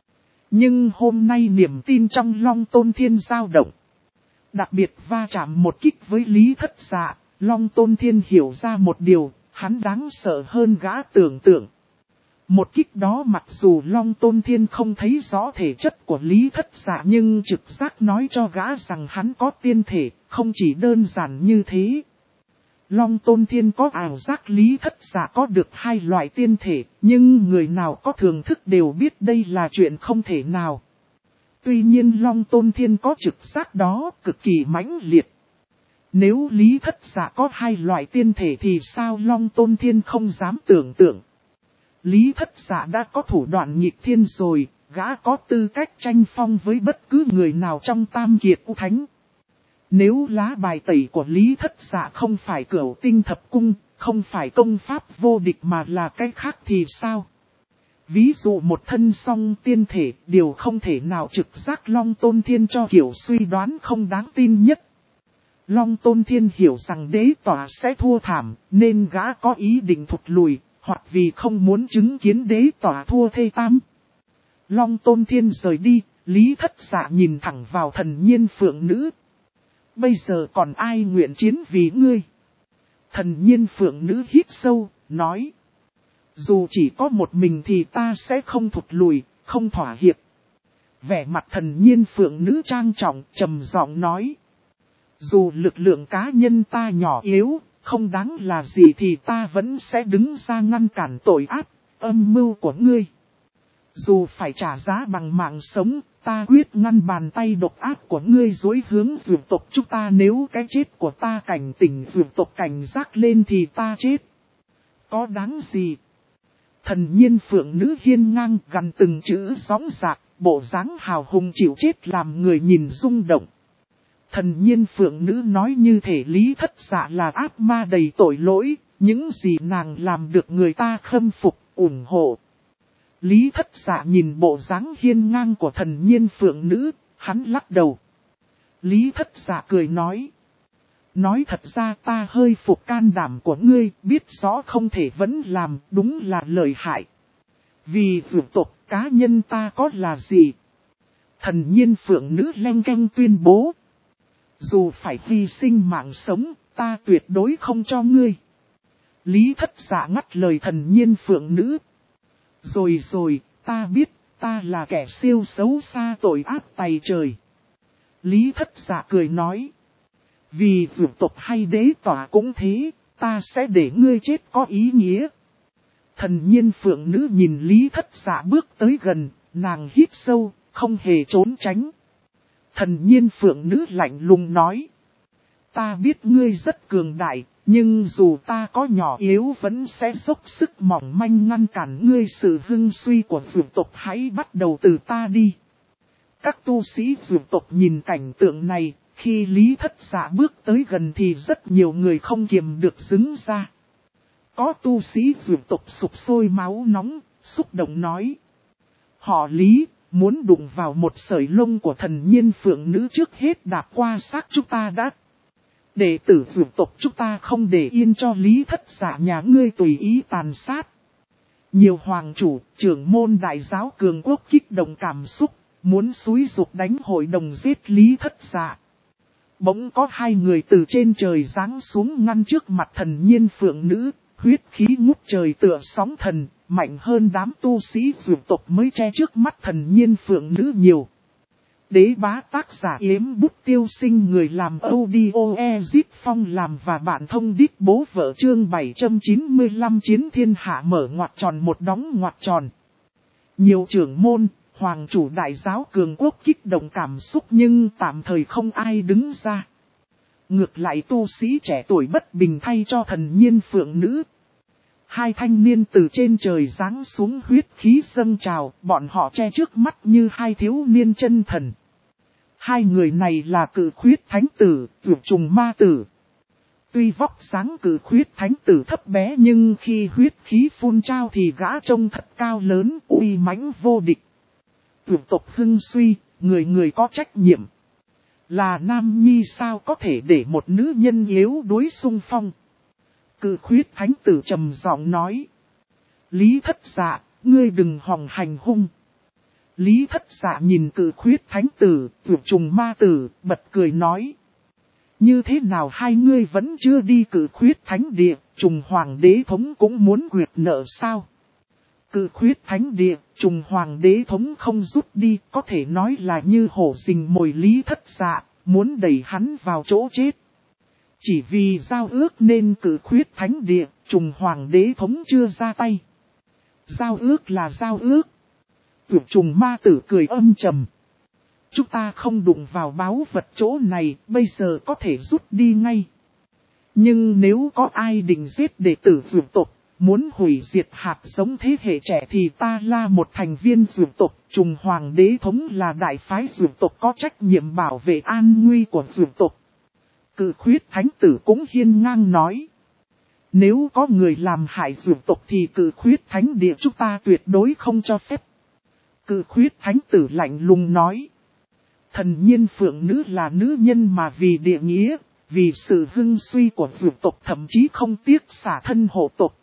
Nhưng hôm nay niềm tin trong Long Tôn Thiên dao động. Đặc biệt va chạm một kích với Lý Thất Dạ, Long Tôn Thiên hiểu ra một điều, hắn đáng sợ hơn gã tưởng tượng. Một kích đó mặc dù Long Tôn Thiên không thấy rõ thể chất của Lý Thất Dạ nhưng trực giác nói cho gã rằng hắn có tiên thể, không chỉ đơn giản như thế. Long Tôn Thiên có ảo giác Lý Thất Dạ có được hai loại tiên thể, nhưng người nào có thường thức đều biết đây là chuyện không thể nào. Tuy nhiên Long Tôn Thiên có trực giác đó cực kỳ mãnh liệt. Nếu Lý Thất Dạ có hai loại tiên thể thì sao Long Tôn Thiên không dám tưởng tượng. Lý Thất Dạ đã có thủ đoạn nghịch thiên rồi, gã có tư cách tranh phong với bất cứ người nào trong tam kiệt U Thánh. Nếu lá bài tẩy của Lý Thất Dạ không phải Cửu Tinh Thập Cung, không phải công pháp vô địch mà là cái khác thì sao? Ví dụ một thân song tiên thể, điều không thể nào trực giác Long Tôn Thiên cho kiểu suy đoán không đáng tin nhất. Long Tôn Thiên hiểu rằng đế tỏa sẽ thua thảm, nên gã có ý định thụt lùi, hoặc vì không muốn chứng kiến đế tỏa thua thê tam. Long Tôn Thiên rời đi, Lý Thất Dạ nhìn thẳng vào thần nhiên phượng nữ. Bây giờ còn ai nguyện chiến vì ngươi? Thần nhiên phượng nữ hít sâu, nói. Dù chỉ có một mình thì ta sẽ không thụt lùi, không thỏa hiệp. Vẻ mặt thần nhiên phượng nữ trang trọng, trầm giọng nói. Dù lực lượng cá nhân ta nhỏ yếu, không đáng là gì thì ta vẫn sẽ đứng ra ngăn cản tội ác, âm mưu của ngươi. Dù phải trả giá bằng mạng sống, ta quyết ngăn bàn tay độc ác của ngươi dối hướng dược tộc chúng ta. Nếu cái chết của ta cảnh tỉnh dược tộc cảnh giác lên thì ta chết. Có đáng gì? Thần nhiên phượng nữ hiên ngang gần từng chữ sóng dạc, bộ dáng hào hùng chịu chết làm người nhìn rung động. Thần nhiên phượng nữ nói như thể Lý Thất Dạ là ác ma đầy tội lỗi, những gì nàng làm được người ta khâm phục, ủng hộ. Lý Thất Dạ nhìn bộ dáng hiên ngang của thần nhiên phượng nữ, hắn lắc đầu. Lý Thất Dạ cười nói. Nói thật ra ta hơi phục can đảm của ngươi, biết rõ không thể vẫn làm, đúng là lợi hại. Vì vượt tộc cá nhân ta có là gì? Thần nhiên phượng nữ leng keng tuyên bố. Dù phải hy sinh mạng sống, ta tuyệt đối không cho ngươi. Lý Thất Dạ ngắt lời thần nhiên phượng nữ. Rồi, ta biết, ta là kẻ siêu xấu xa tội ác tày trời. Lý Thất Dạ cười nói. Vì vượt tộc hay đế tỏa cũng thế, ta sẽ để ngươi chết có ý nghĩa. Thần nhiên phượng nữ nhìn Lý Thất Dạ bước tới gần, nàng hít sâu, không hề trốn tránh. Thần nhiên phượng nữ lạnh lùng nói. Ta biết ngươi rất cường đại, nhưng dù ta có nhỏ yếu vẫn sẽ dốc sức mỏng manh ngăn cản ngươi. Sự hưng suy của vượt tộc hãy bắt đầu từ ta đi. Các tu sĩ vượt tộc nhìn cảnh tượng này, khi Lý Thất Dạ bước tới gần thì rất nhiều người không kiềm được xứng ra. Có tu sĩ vượt tộc sục sôi máu nóng, xúc động nói. Họ Lý, muốn đụng vào một sợi lông của thần nhiên phượng nữ trước hết đạp qua xác chúng ta đã. Đệ tử vượt tộc chúng ta không để yên cho Lý Thất Dạ nhà ngươi tùy ý tàn sát. Nhiều hoàng chủ, trưởng môn đại giáo cường quốc kích động cảm xúc, muốn xúi giục đánh hội đồng giết Lý Thất Dạ. Bỗng có hai người từ trên trời giáng xuống ngăn trước mặt thần nhiên phượng nữ, huyết khí ngút trời tựa sóng thần, mạnh hơn đám tu sĩ vượt tộc mới che trước mắt thần nhiên phượng nữ nhiều. Đế bá tác giả Yếm Bút Tiêu Sinh, người làm audio Ezit Phong làm và bạn thông đích bố vợ, chương 795 chiến thiên hạ mở ngoặc tròn một đóng ngoặc tròn. Nhiều trưởng môn, hoàng chủ đại giáo cường quốc kích động cảm xúc nhưng tạm thời không ai đứng ra. Ngược lại tu sĩ trẻ tuổi bất bình thay cho thần nhiên phượng nữ. Hai thanh niên từ trên trời giáng xuống, huyết khí dâng trào, bọn họ che trước mắt như hai thiếu niên chân thần. Hai người này là Cự Khuyết Thánh Tử, Vượt Trùng Ma Tử. Tuy vóc dáng Cự Khuyết Thánh Tử thấp bé nhưng khi huyết khí phun trao thì gã trông thật cao lớn, uy mãnh vô địch. Vượt tộc hưng suy, người người có trách nhiệm. Là nam nhi sao có thể để một nữ nhân yếu đuối xung phong. Cự Khuyết Thánh Tử trầm giọng nói. Lý Thất Dạ, ngươi đừng hòng hành hung. Lý Thất Dạ nhìn Cự Khuyết Thánh Tử, Vượt Trùng Ma Tử, bật cười nói. Như thế nào hai ngươi vẫn chưa đi Cự Khuyết Thánh Địa, Trùng Hoàng Đế Thống cũng muốn quyệt nợ sao? Cự Khuyết Thánh Địa, Trùng Hoàng Đế Thống không rút đi, có thể nói là như hổ rình mồi Lý Thất Dạ, muốn đẩy hắn vào chỗ chết. Chỉ vì giao ước nên Cự Khuyết Thánh Địa, Trùng Hoàng Đế Thống chưa ra tay. Giao ước là giao ước. Vượt Trùng Ma Tử cười âm trầm. Chúng ta không đụng vào báu vật chỗ này, bây giờ có thể rút đi ngay. Nhưng nếu có ai định giết đệ tử vượt tộc, muốn hủy diệt hạt giống thế hệ trẻ thì ta là một thành viên vượt tộc. Trùng Hoàng Đế Thống là đại phái vượt tộc có trách nhiệm bảo vệ an nguy của vượt tộc. Cự Khuyết Thánh Tử cũng hiên ngang nói. Nếu có người làm hại vượt tộc thì Cự Khuyết Thánh Địa chúng ta tuyệt đối không cho phép. Cự Khuyết Thánh Tử lạnh lùng nói. Thần nhiên phượng nữ là nữ nhân mà vì địa nghĩa, vì sự hưng suy của vượt tộc thậm chí không tiếc xả thân hộ tộc.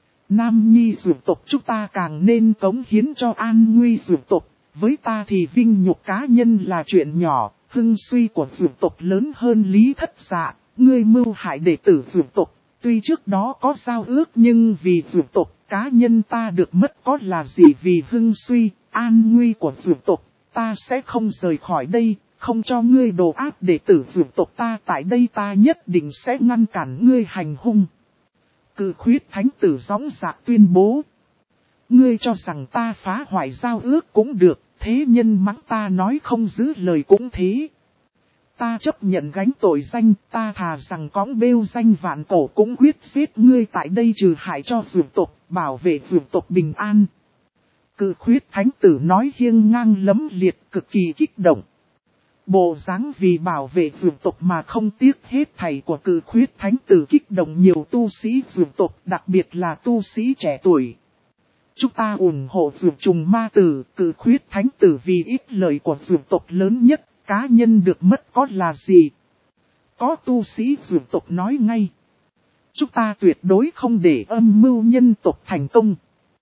Nam nhi vượt tộc chúng ta càng nên cống hiến cho an nguy vượt tộc, với ta thì vinh nhục cá nhân là chuyện nhỏ, hưng suy của vượt tộc lớn hơn Lý Thất Dạ, ngươi mưu hại đệ tử vượt tộc. Tuy trước đó có giao ước nhưng vì vượt tộc cá nhân ta được mất có là gì, vì hưng suy, an nguy của vượt tộc, ta sẽ không rời khỏi đây, không cho ngươi đổ áp đệ tử vượt tộc ta tại đây, ta nhất định sẽ ngăn cản ngươi hành hung. Cự Khuyết Thánh Tử gióng dạc tuyên bố. Ngươi cho rằng ta phá hoại giao ước cũng được, thế nhân mắng ta nói không giữ lời cũng thế. Ta chấp nhận gánh tội danh, ta thà rằng cõng bêu danh vạn cổ cũng quyết giết ngươi tại đây trừ hại cho vượt tộc, bảo vệ vượt tộc bình an. Cự Khuyết Thánh Tử nói hiên ngang lấm liệt, cực kỳ kích động. Bộ dáng vì bảo vệ vượt tộc mà không tiếc hết thảy của Cự Khuyết Thánh Tử kích động nhiều tu sĩ vượt tộc, đặc biệt là tu sĩ trẻ tuổi. Chúng ta ủng hộ vượt Trùng Ma Tử, Cự Khuyết Thánh Tử vì ít lợi của vượt tộc lớn nhất, cá nhân được mất có là gì? Có tu sĩ vượt tộc nói ngay. Chúng ta tuyệt đối không để âm mưu nhân tộc thành công.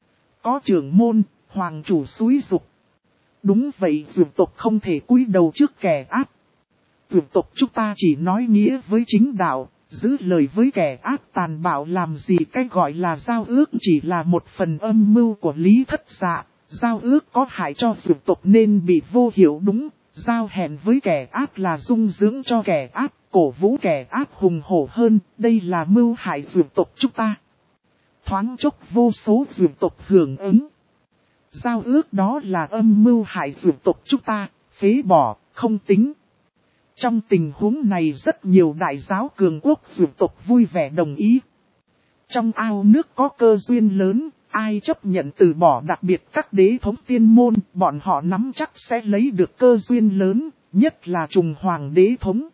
Có trưởng môn, hoàng chủ xúi giục. Đúng vậy, vượt tộc không thể cúi đầu trước kẻ ác. Vượt tộc chúng ta chỉ nói nghĩa với chính đạo, giữ lời với kẻ ác tàn bạo làm gì. Cái gọi là giao ước chỉ là một phần âm mưu của Lý Thất Dạ. Giao ước có hại cho vượt tộc nên bị vô hiệu đúng. Giao hẹn với kẻ ác là dung dưỡng cho kẻ ác, cổ vũ kẻ ác hùng hổ hơn. Đây là mưu hại vượt tộc chúng ta. Thoáng chốc vô số vượt tộc hưởng ứng. Giao ước đó là âm mưu hại vượt tộc chúng ta, phế bỏ, không tính. Trong tình huống này rất nhiều đại giáo cường quốc vượt tộc vui vẻ đồng ý. Trong ao nước có cơ duyên lớn, ai chấp nhận từ bỏ, đặc biệt các đế thống tiên môn, bọn họ nắm chắc sẽ lấy được cơ duyên lớn, nhất là Trùng Hoàng Đế Thống.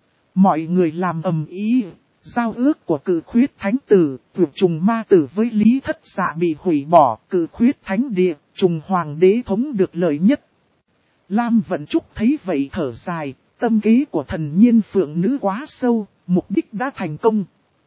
Mọi người làm ầm ĩ. Giao ước của Cự Khuyết Thánh Tử, Vượt Trùng Ma Tử với Lý Thất Dạ bị hủy bỏ, Cự Khuyết Thánh Địa, Trùng Hoàng Đế Thống được lợi nhất. Lam Vận Trúc thấy vậy thở dài, tâm kế của thần nhiên phượng nữ quá sâu, mục đích đã thành công.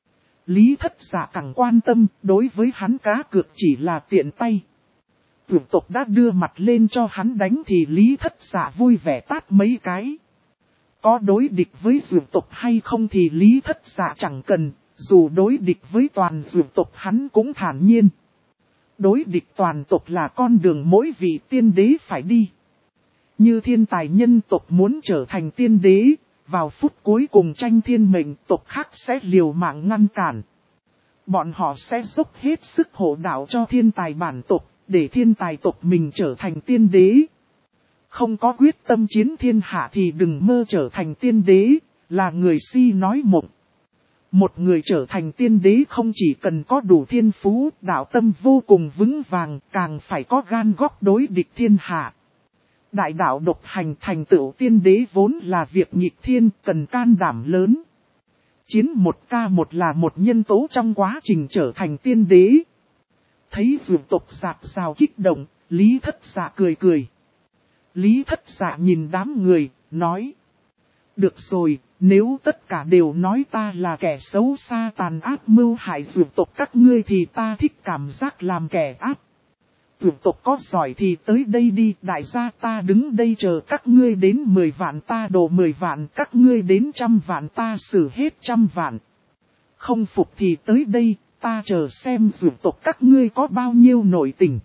Lý Thất Dạ càng quan tâm, đối với hắn cá cược chỉ là tiện tay. Vượt tộc đã đưa mặt lên cho hắn đánh thì Lý Thất Dạ vui vẻ tát mấy cái. Có đối địch với vượt tộc hay không thì Lý Thất Dạ chẳng cần, dù đối địch với toàn vượt tộc hắn cũng thản nhiên. Đối địch toàn tộc là con đường mỗi vị tiên đế phải đi. Như thiên tài nhân tộc muốn trở thành tiên đế, vào phút cuối cùng tranh thiên mệnh tộc khác sẽ liều mạng ngăn cản. Bọn họ sẽ dốc hết sức hộ đạo cho thiên tài bản tộc, để thiên tài tộc mình trở thành tiên đế. Không có quyết tâm chiến thiên hạ thì đừng mơ trở thành tiên đế, là người si nói mộng. Một người trở thành tiên đế không chỉ cần có đủ thiên phú, đạo tâm vô cùng vững vàng, càng phải có gan góc đối địch thiên hạ. Đại đạo độc hành thành tựu tiên đế vốn là việc nghịch thiên, cần can đảm lớn. Chiến 1k1 là một nhân tố trong quá trình trở thành tiên đế. Thấy vượt tộc dạp rào kích động, Lý Thất Dạ cười cười. Lý Thất Dạ nhìn đám người, nói. Được rồi, nếu tất cả đều nói ta là kẻ xấu xa tàn ác mưu hại vượt tộc các ngươi thì ta thích cảm giác làm kẻ ác. Vượt tộc có giỏi thì tới đây đi, đại gia ta đứng đây chờ các ngươi đến 10 vạn ta đổ 10 vạn, các ngươi đến 100 vạn ta xử hết 100 vạn. Không phục thì tới đây, ta chờ xem vượt tộc các ngươi có bao nhiêu nội tình.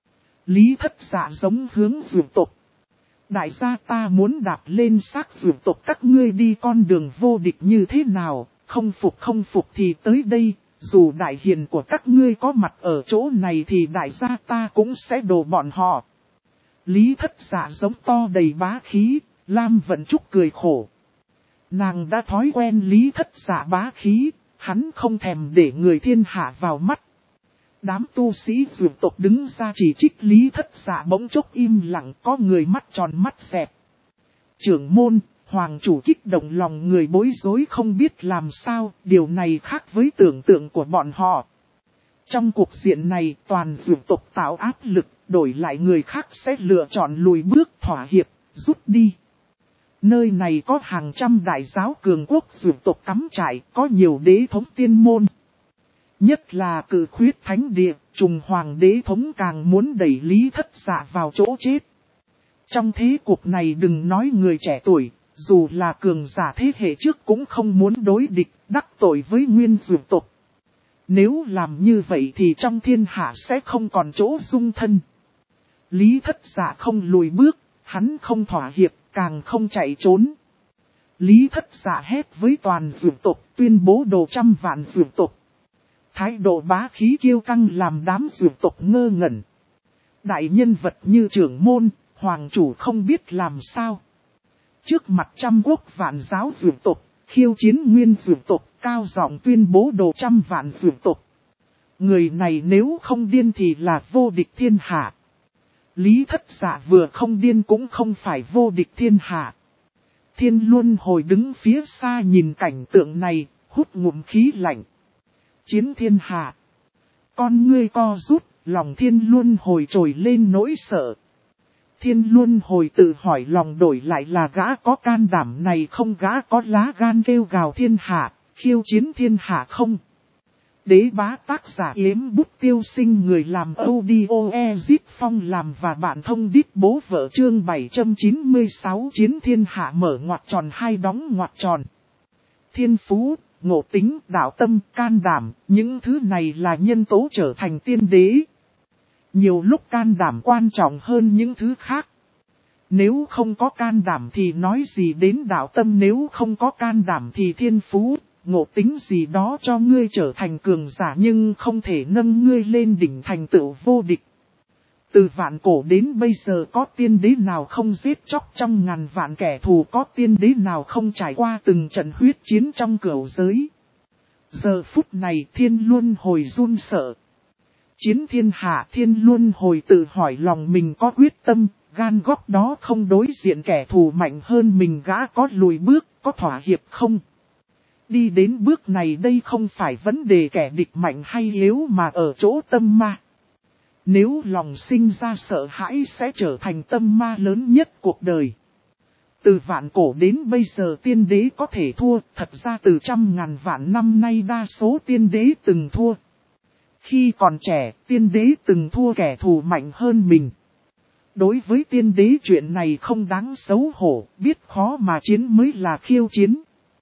Lý Thất Dạ giống hướng vượt tộc. Đại gia ta muốn đạp lên xác vượt tộc các ngươi đi con đường vô địch như thế nào, không phục thì tới đây. Dù đại hiền của các ngươi có mặt ở chỗ này thì đại gia ta cũng sẽ đổ bọn họ. Lý Thất Dạ giống to đầy bá khí, Lam Vận Trúc cười khổ. Nàng đã thói quen Lý Thất Dạ bá khí, hắn không thèm để người thiên hạ vào mắt. Đám tu sĩ vượt tộc đứng ra chỉ trích Lý Thất Dạ bỗng chốc im lặng, có người mắt tròn mắt dẹt. Trưởng môn, hoàng chủ kích động lòng người bối rối không biết làm sao, điều này khác với tưởng tượng của bọn họ. Trong cuộc diện này, toàn vượt tộc tạo áp lực, đổi lại người khác sẽ lựa chọn lùi bước thỏa hiệp, rút đi. Nơi này có hàng trăm đại giáo cường quốc vượt tộc cắm trại, có nhiều đế thống tiên môn. Nhất là cự khuyết thánh địa, trùng hoàng đế thống càng muốn đẩy Lý Thất Dạ vào chỗ chết. Trong thế cuộc này đừng nói người trẻ tuổi, dù là cường giả thế hệ trước cũng không muốn đối địch, đắc tội với nguyên dược tộc. Nếu làm như vậy thì trong thiên hạ sẽ không còn chỗ dung thân. Lý Thất Dạ không lùi bước, hắn không thỏa hiệp, càng không chạy trốn. Lý Thất Dạ hét với toàn dược tộc, tuyên bố đồ 100 vạn dược tộc. Thái độ bá khí kiêu căng làm đám dược tộc ngơ ngẩn. Đại nhân vật như trưởng môn, hoàng chủ không biết làm sao. Trước mặt 100 quốc vạn giáo dược tộc, khiêu chiến nguyên dược tộc, cao giọng tuyên bố đồ 100 vạn dược tộc. Người này nếu không điên thì là vô địch thiên hạ. Lý Thất Dạ vừa không điên cũng không phải vô địch thiên hạ. Thiên Luân Hồi đứng phía xa nhìn cảnh tượng này, hút ngụm khí lạnh. Chiến thiên hạ. Con ngươi co rút, lòng Thiên Luân Hồi trồi lên nỗi sợ. Thiên Luân Hồi tự hỏi lòng đổi lại là gã có can đảm này không, gã có lá gan kêu gào thiên hạ, khiêu chiến thiên hạ không. Đế bá tác giả Yếm Bút Tiêu Sinh, người làm audio Ezit Phong làm và bạn thông đít bố vợ, chương 796 chiến thiên hạ mở ngoặc tròn hai đóng ngoặc tròn. Thiên phú, ngộ tính, đạo tâm, can đảm, những thứ này là nhân tố trở thành tiên đế. Nhiều lúc can đảm quan trọng hơn những thứ khác. Nếu không có can đảm thì nói gì đến đạo tâm, nếu không có can đảm thì thiên phú, ngộ tính gì đó cho ngươi trở thành cường giả nhưng không thể nâng ngươi lên đỉnh thành tựu vô địch. Từ vạn cổ đến bây giờ có tiên đế nào không giết chóc trong ngàn vạn kẻ thù, có tiên đế nào không trải qua từng trận huyết chiến trong cửu giới. Giờ phút này Thiên Luân Hồi run sợ. Chiến thiên hạ, Thiên Luân Hồi tự hỏi lòng mình có quyết tâm, gan góc đó không đối diện kẻ thù mạnh hơn mình, gã có lùi bước, có thỏa hiệp không? Đi đến bước này đây không phải vấn đề kẻ địch mạnh hay yếu mà ở chỗ tâm ma. Nếu lòng sinh ra sợ hãi sẽ trở thành tâm ma lớn nhất cuộc đời. Từ vạn cổ đến bây giờ tiên đế có thể thua, thật ra từ 100.000 vạn năm nay đa số tiên đế từng thua. Khi còn trẻ, tiên đế từng thua kẻ thù mạnh hơn mình. Đối với tiên đế chuyện này không đáng xấu hổ, biết khó mà chiến mới là khiêu chiến.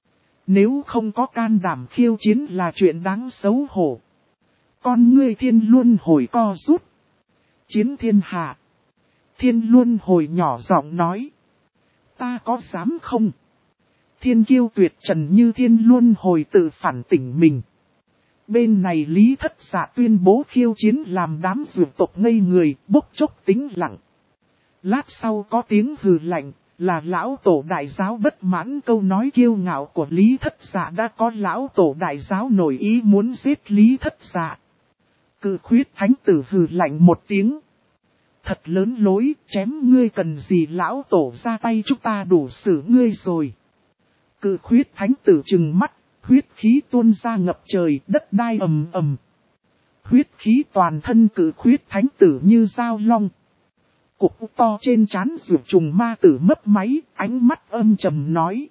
Nếu không có can đảm khiêu chiến là chuyện đáng xấu hổ. Con ngươi Thiên Luân Hồi co rút. Chiến thiên hạ. Thiên Luân Hồi nhỏ giọng nói. Ta có dám không? Thiên Kiêu tuyệt trần như Thiên Luân Hồi tự phản tỉnh mình. Bên này Lý Thất Dạ tuyên bố khiêu chiến làm đám dược tộc ngây người, bốc chốc tĩnh lặng. Lát sau có tiếng hừ lạnh, là lão tổ đại giáo bất mãn câu nói kiêu ngạo của Lý Thất Dạ đã có lão tổ đại giáo nổi ý muốn giết Lý Thất Dạ. Cự khuyết thánh tử hừ lạnh một tiếng. Thật lớn lối, chém ngươi cần gì lão tổ ra tay chúng ta đủ xử ngươi rồi. Cự khuyết thánh tử trừng mắt, huyết khí tuôn ra ngập trời, đất đai ầm ầm. Huyết khí toàn thân cự khuyết thánh tử như dao long. Cục to trên trán Dược Trùng Ma Tử mấp máy, ánh mắt âm trầm nói.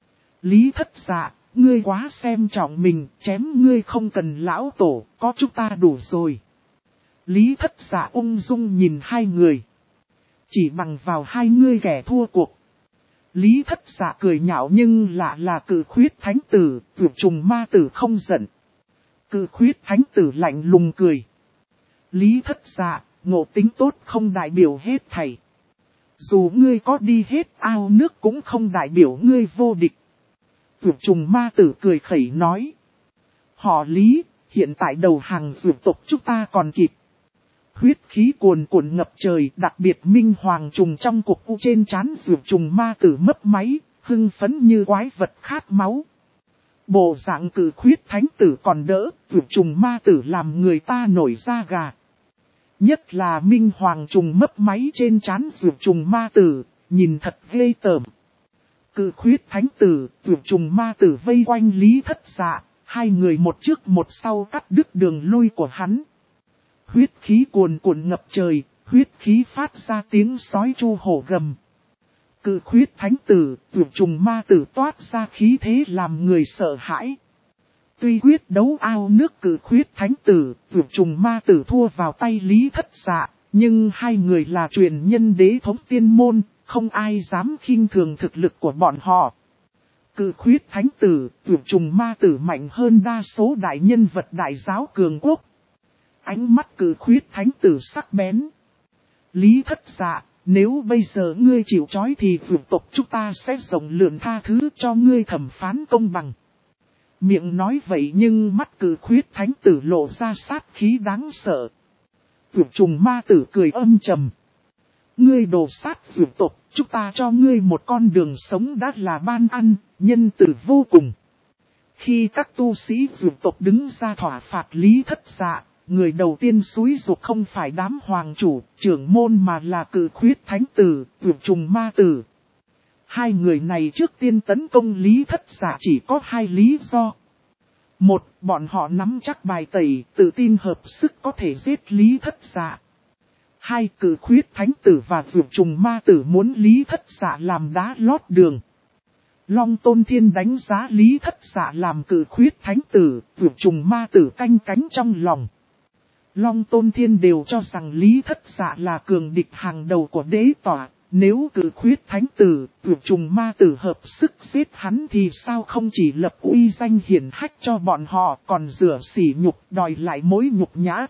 Lý Thất Dạ, ngươi quá xem trọng mình, chém ngươi không cần lão tổ, có chúng ta đủ rồi. Lý Thất Dạ ung dung nhìn hai người. Chỉ bằng vào hai ngươi kẻ thua cuộc. Lý Thất Dạ cười nhạo nhưng lạ là cự khuyết thánh tử, Dược Trùng Ma Tử không giận. Cự khuyết thánh tử lạnh lùng cười. Lý Thất Dạ, ngộ tính tốt không đại biểu hết thảy. Dù ngươi có đi hết ao nước cũng không đại biểu ngươi vô địch. Dược Trùng Ma Tử cười khẩy nói. Họ Lý, hiện tại đầu hàng dược tộc chúng ta còn kịp. Huyết khí cuồn cuộn ngập trời, đặc biệt minh hoàng trùng trong cục u trên trán Dược Trùng Ma Tử mấp máy, hưng phấn như quái vật khát máu. Bộ dạng cự khuyết thánh tử còn đỡ, Dược Trùng Ma Tử làm người ta nổi da gà. Nhất là minh hoàng trùng mấp máy trên trán Dược Trùng Ma Tử, nhìn thật ghê tởm. Cự khuyết thánh tử, Dược Trùng Ma Tử vây quanh Lý Thất Dạ, hai người một trước một sau cắt đứt đường lui của hắn. Huyết khí cuồn cuộn ngập trời, huyết khí phát ra tiếng sói chu hổ gầm. Cự khuyết thánh tử, Dược Trùng Ma Tử toát ra khí thế làm người sợ hãi. Tuy quyết đấu ao nước cự khuyết thánh tử, Dược Trùng Ma Tử thua vào tay Lý Thất Dạ, nhưng hai người là truyền nhân đế thống tiên môn, không ai dám khinh thường thực lực của bọn họ. Cự khuyết thánh tử, Dược Trùng Ma Tử mạnh hơn đa số đại nhân vật đại giáo cường quốc. Ánh mắt cự khuyết thánh tử sắc bén. Lý Thất Dạ, nếu bây giờ ngươi chịu trói thì dược tộc chúng ta sẽ rộng lượng tha thứ cho ngươi thẩm phán công bằng. Miệng nói vậy nhưng mắt cự khuyết thánh tử lộ ra sát khí đáng sợ. Dược Trùng Ma Tử cười âm trầm. Ngươi đồ sát dược tộc, chúng ta cho ngươi một con đường sống đã là ban ăn, nhân tử vô cùng. Khi các tu sĩ dược tộc đứng ra thỏa phạt Lý Thất Dạ, người đầu tiên xúi giục không phải đám hoàng chủ, trưởng môn mà là cự khuyết thánh tử, Dược Trùng Ma Tử. Hai người này trước tiên tấn công Lý Thất Dạ chỉ có hai lý do. Một, bọn họ nắm chắc bài tẩy, tự tin hợp sức có thể giết Lý Thất Dạ. Hai, cự khuyết thánh tử và Dược Trùng Ma Tử muốn Lý Thất Dạ làm đá lót đường. Long Tôn Thiên đánh giá Lý Thất Dạ làm cự khuyết thánh tử, Dược Trùng Ma Tử canh cánh trong lòng. Long Tôn Thiên đều cho rằng Lý Thất Dạ là cường địch hàng đầu của đế tọa. Nếu cự khuyết thánh tử, Dược Trùng Ma Tử hợp sức giết hắn thì sao không chỉ lập uy danh hiển hách cho bọn họ còn rửa sỉ nhục đòi lại mối nhục nhã.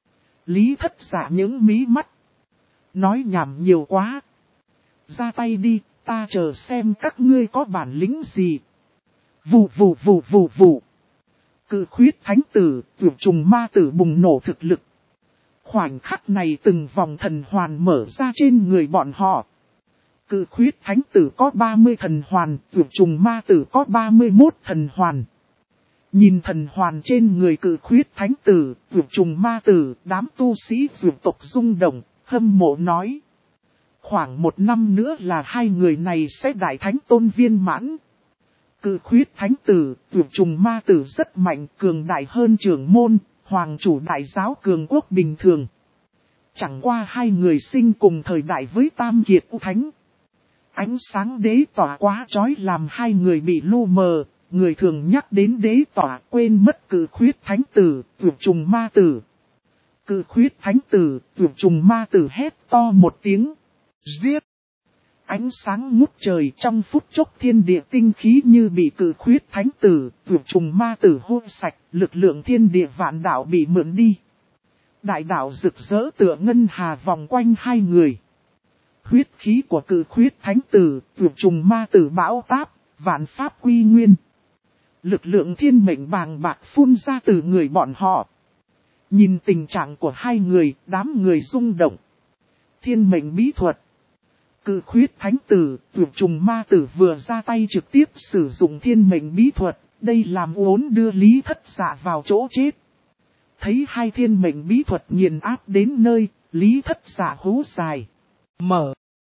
Lý Thất Dạ những mí mắt. Nói nhảm nhiều quá. Ra tay đi, ta chờ xem các ngươi có bản lĩnh gì. Vù vù vù vù vù. Cự khuyết thánh tử, Dược Trùng Ma Tử bùng nổ thực lực. Khoảnh khắc này từng vòng thần hoàn mở ra trên người bọn họ. Cự khuyết thánh tử có 30 thần hoàn, Dược Trùng Ma Tử có 31 thần hoàn. Nhìn thần hoàn trên người cự khuyết thánh tử, Dược Trùng Ma Tử, đám tu sĩ dược tộc rung động, hâm mộ nói. Khoảng một năm nữa là hai người này sẽ đại thánh tôn viên mãn. Cự khuyết thánh tử, Dược Trùng Ma Tử rất mạnh, cường đại hơn trưởng môn, hoàng chủ đại giáo cường quốc bình thường. Chẳng qua hai người sinh cùng thời đại với Tam Kiệt U Thánh. Ánh sáng đế tỏa quá chói làm hai người bị lu mờ, người thường nhắc đến đế tỏa quên mất cự khuyết thánh tử, Dược Trùng Ma Tử. Cự khuyết thánh tử, Dược Trùng Ma Tử hét to một tiếng, giết! Ánh sáng ngút trời trong phút chốc thiên địa tinh khí như bị cự khuyết thánh tử, Dược Trùng Ma Tử hôn sạch, lực lượng thiên địa vạn đạo bị mượn đi. Đại đạo rực rỡ tựa ngân hà vòng quanh hai người. Huyết khí của cự khuyết thánh tử, vượt trùng ma tử bão táp, vạn pháp quy nguyên. Lực lượng thiên mệnh bàng bạc phun ra từ người bọn họ. Nhìn tình trạng của hai người, đám người rung động. Thiên mệnh bí thuật. Cự khuyết thánh tử, vượt trùng ma tử vừa ra tay trực tiếp sử dụng thiên mệnh bí thuật, đây làm uốn đưa Lý Thất Dạ vào chỗ chết. Thấy hai thiên mệnh bí thuật nghiền áp đến nơi, Lý Thất Dạ hú dài. Mở.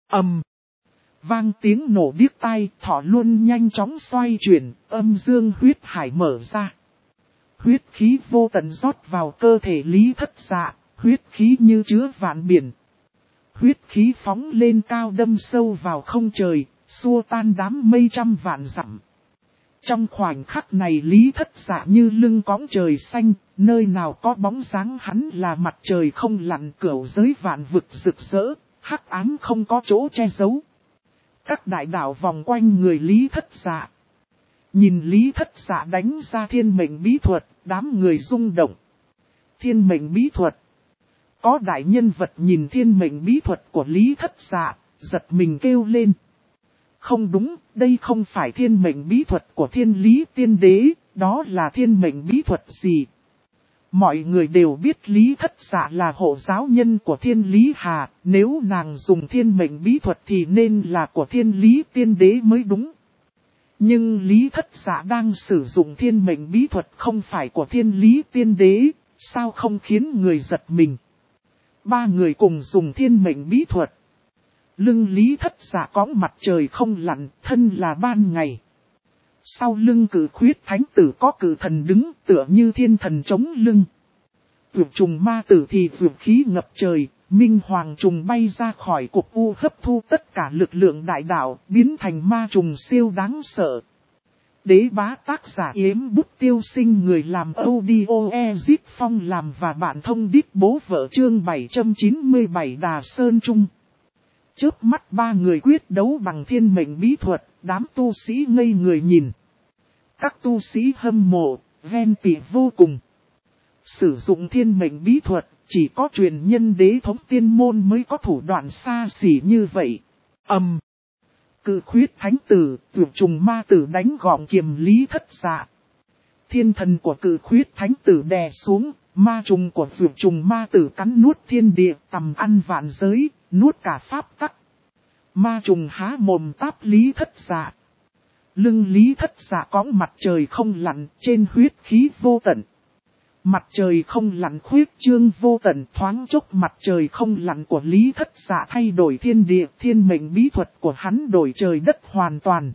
Vang tiếng nổ điếc tai, thỏ luôn nhanh chóng xoay chuyển, âm dương huyết hải mở ra. Huyết khí vô tận rót vào cơ thể Lý Thất Dạ, huyết khí như chứa vạn biển. Huyết khí phóng lên cao đâm sâu vào không trời, xua tan đám mây trăm vạn dặm. Trong khoảnh khắc này Lý Thất Dạ như lưng cõng trời xanh, nơi nào có bóng dáng hắn là mặt trời không lặn, cửu giới vạn vực rực rỡ, hắc ám không có chỗ che giấu. Các đại đạo vòng quanh người Lý Thất Dạ. Nhìn Lý Thất Dạ đánh ra thiên mệnh bí thuật, đám người rung động. Thiên mệnh bí thuật. Có đại nhân vật nhìn thiên mệnh bí thuật của Lý Thất Dạ, giật mình kêu lên. Không đúng, đây không phải thiên mệnh bí thuật của thiên lý tiên đế, đó là thiên mệnh bí thuật gì? Mọi người đều biết Lý Thất Dạ là hộ giáo nhân của thiên lý hà, nếu nàng dùng thiên mệnh bí thuật thì nên là của thiên lý tiên đế mới đúng. Nhưng Lý Thất Dạ đang sử dụng thiên mệnh bí thuật không phải của thiên lý tiên đế, sao không khiến người giật mình? Ba người cùng dùng thiên mệnh bí thuật. Lưng Lý Thất Dạ cõng mặt trời không lặn, thân là ban ngày. Sau lưng cự khuyết thánh tử có cự thần đứng tựa như thiên thần chống lưng. Vượt trùng ma tử thì vượt khí ngập trời, minh hoàng trùng bay ra khỏi cục u hấp thu tất cả lực lượng đại đạo, biến thành ma trùng siêu đáng sợ. Đế bá tác giả Yếm Bút Tiêu Sinh, người làm audio Ezip Phong làm và bạn thông đích bố vợ chương 797 Đà Sơn Trung. Chớp mắt ba người quyết đấu bằng thiên mệnh bí thuật, đám tu sĩ ngây người nhìn. Các tu sĩ hâm mộ, ven tị vô cùng. Sử dụng thiên mệnh bí thuật, chỉ có truyền nhân đế thống tiên môn mới có thủ đoạn xa xỉ như vậy. Cự khuyết thánh tử, vượt trùng ma tử đánh gọn kiềm Lý Thất Dạ. Thiên thần của cự khuyết thánh tử đè xuống, ma trùng của vượt trùng ma tử cắn nuốt thiên địa, tầm ăn vạn giới, nuốt cả pháp tắc. Ma trùng há mồm táp Lý Thất Dạ. Lưng Lý Thất Dạ cõng mặt trời không lặn, trên huyết khí vô tận. Mặt trời không lặn khuyết trương vô tận, thoáng chốc mặt trời không lặn của Lý Thất Dạ thay đổi thiên địa, thiên mệnh bí thuật của hắn đổi trời đất hoàn toàn.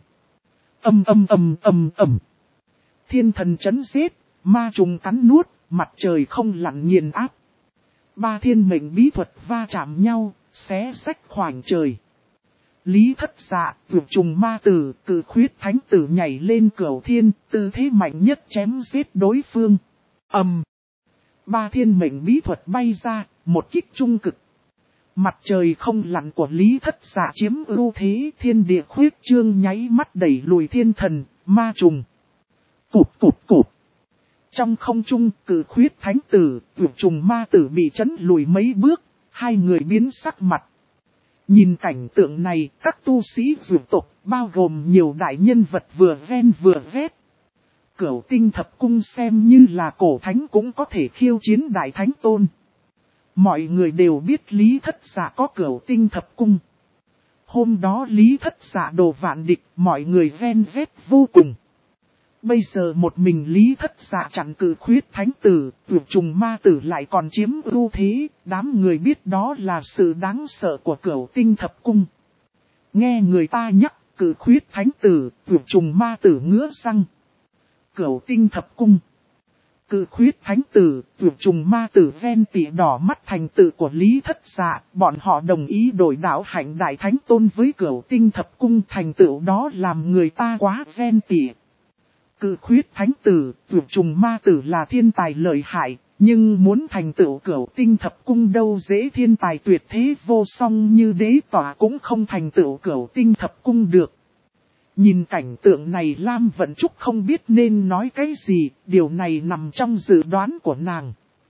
Thiên thần chấn giết, ma trùng cắn nuốt, mặt trời không lặn nghiền áp. Ba thiên mệnh bí thuật va chạm nhau, xé xách khoảnh trời. Lý Thất Dạ, vượt trùng ma tử, cự khuyết thánh tử nhảy lên cửu thiên, tư thế mạnh nhất chém giết đối phương. Ba thiên mệnh bí thuật bay ra, một kích trung cực. Mặt trời không lặn của Lý Thất Dạ chiếm ưu thế, thiên địa khuyết trương nháy mắt đẩy lùi thiên thần, ma trùng. Cụp. Trong không trung, cự khuyết thánh tử, vượt trùng ma tử bị chấn lùi mấy bước, hai người biến sắc mặt. Nhìn cảnh tượng này, các tu sĩ vượt tộc, bao gồm nhiều đại nhân vật vừa ven vừa vét. Cửu tinh thập cung xem như là cổ thánh cũng có thể khiêu chiến đại thánh tôn. Mọi người đều biết Lý Thất Dạ có cửu tinh thập cung. Hôm đó Lý Thất Dạ đồ vạn địch, mọi người ven vét vô cùng. Bây giờ một mình Lý Thất Dạ chặn cự khuyết thánh tử, vượt trùng ma tử lại còn chiếm ưu thế, đám người biết đó là sự đáng sợ của cửu tinh thập cung. Nghe người ta nhắc cự khuyết thánh tử, vượt trùng ma tử ngứa răng. Cửu tinh thập cung. Cự khuyết thánh tử, vượt trùng ma tử ven tỉ đỏ mắt thành tựu của Lý Thất Dạ, bọn họ đồng ý đổi đạo hạnh đại thánh tôn với cửu tinh thập cung, thành tựu đó làm người ta quá ven tỉ. Cự khuyết thánh tử, vượt trùng ma tử là thiên tài lợi hại, nhưng muốn thành tựu cửu tinh thập cung đâu dễ, thiên tài tuyệt thế vô song như đế tỏa cũng không thành tựu cửu tinh thập cung được. Nhìn cảnh tượng này Lam Vận Trúc không biết nên nói cái gì, điều này nằm trong dự đoán của nàng.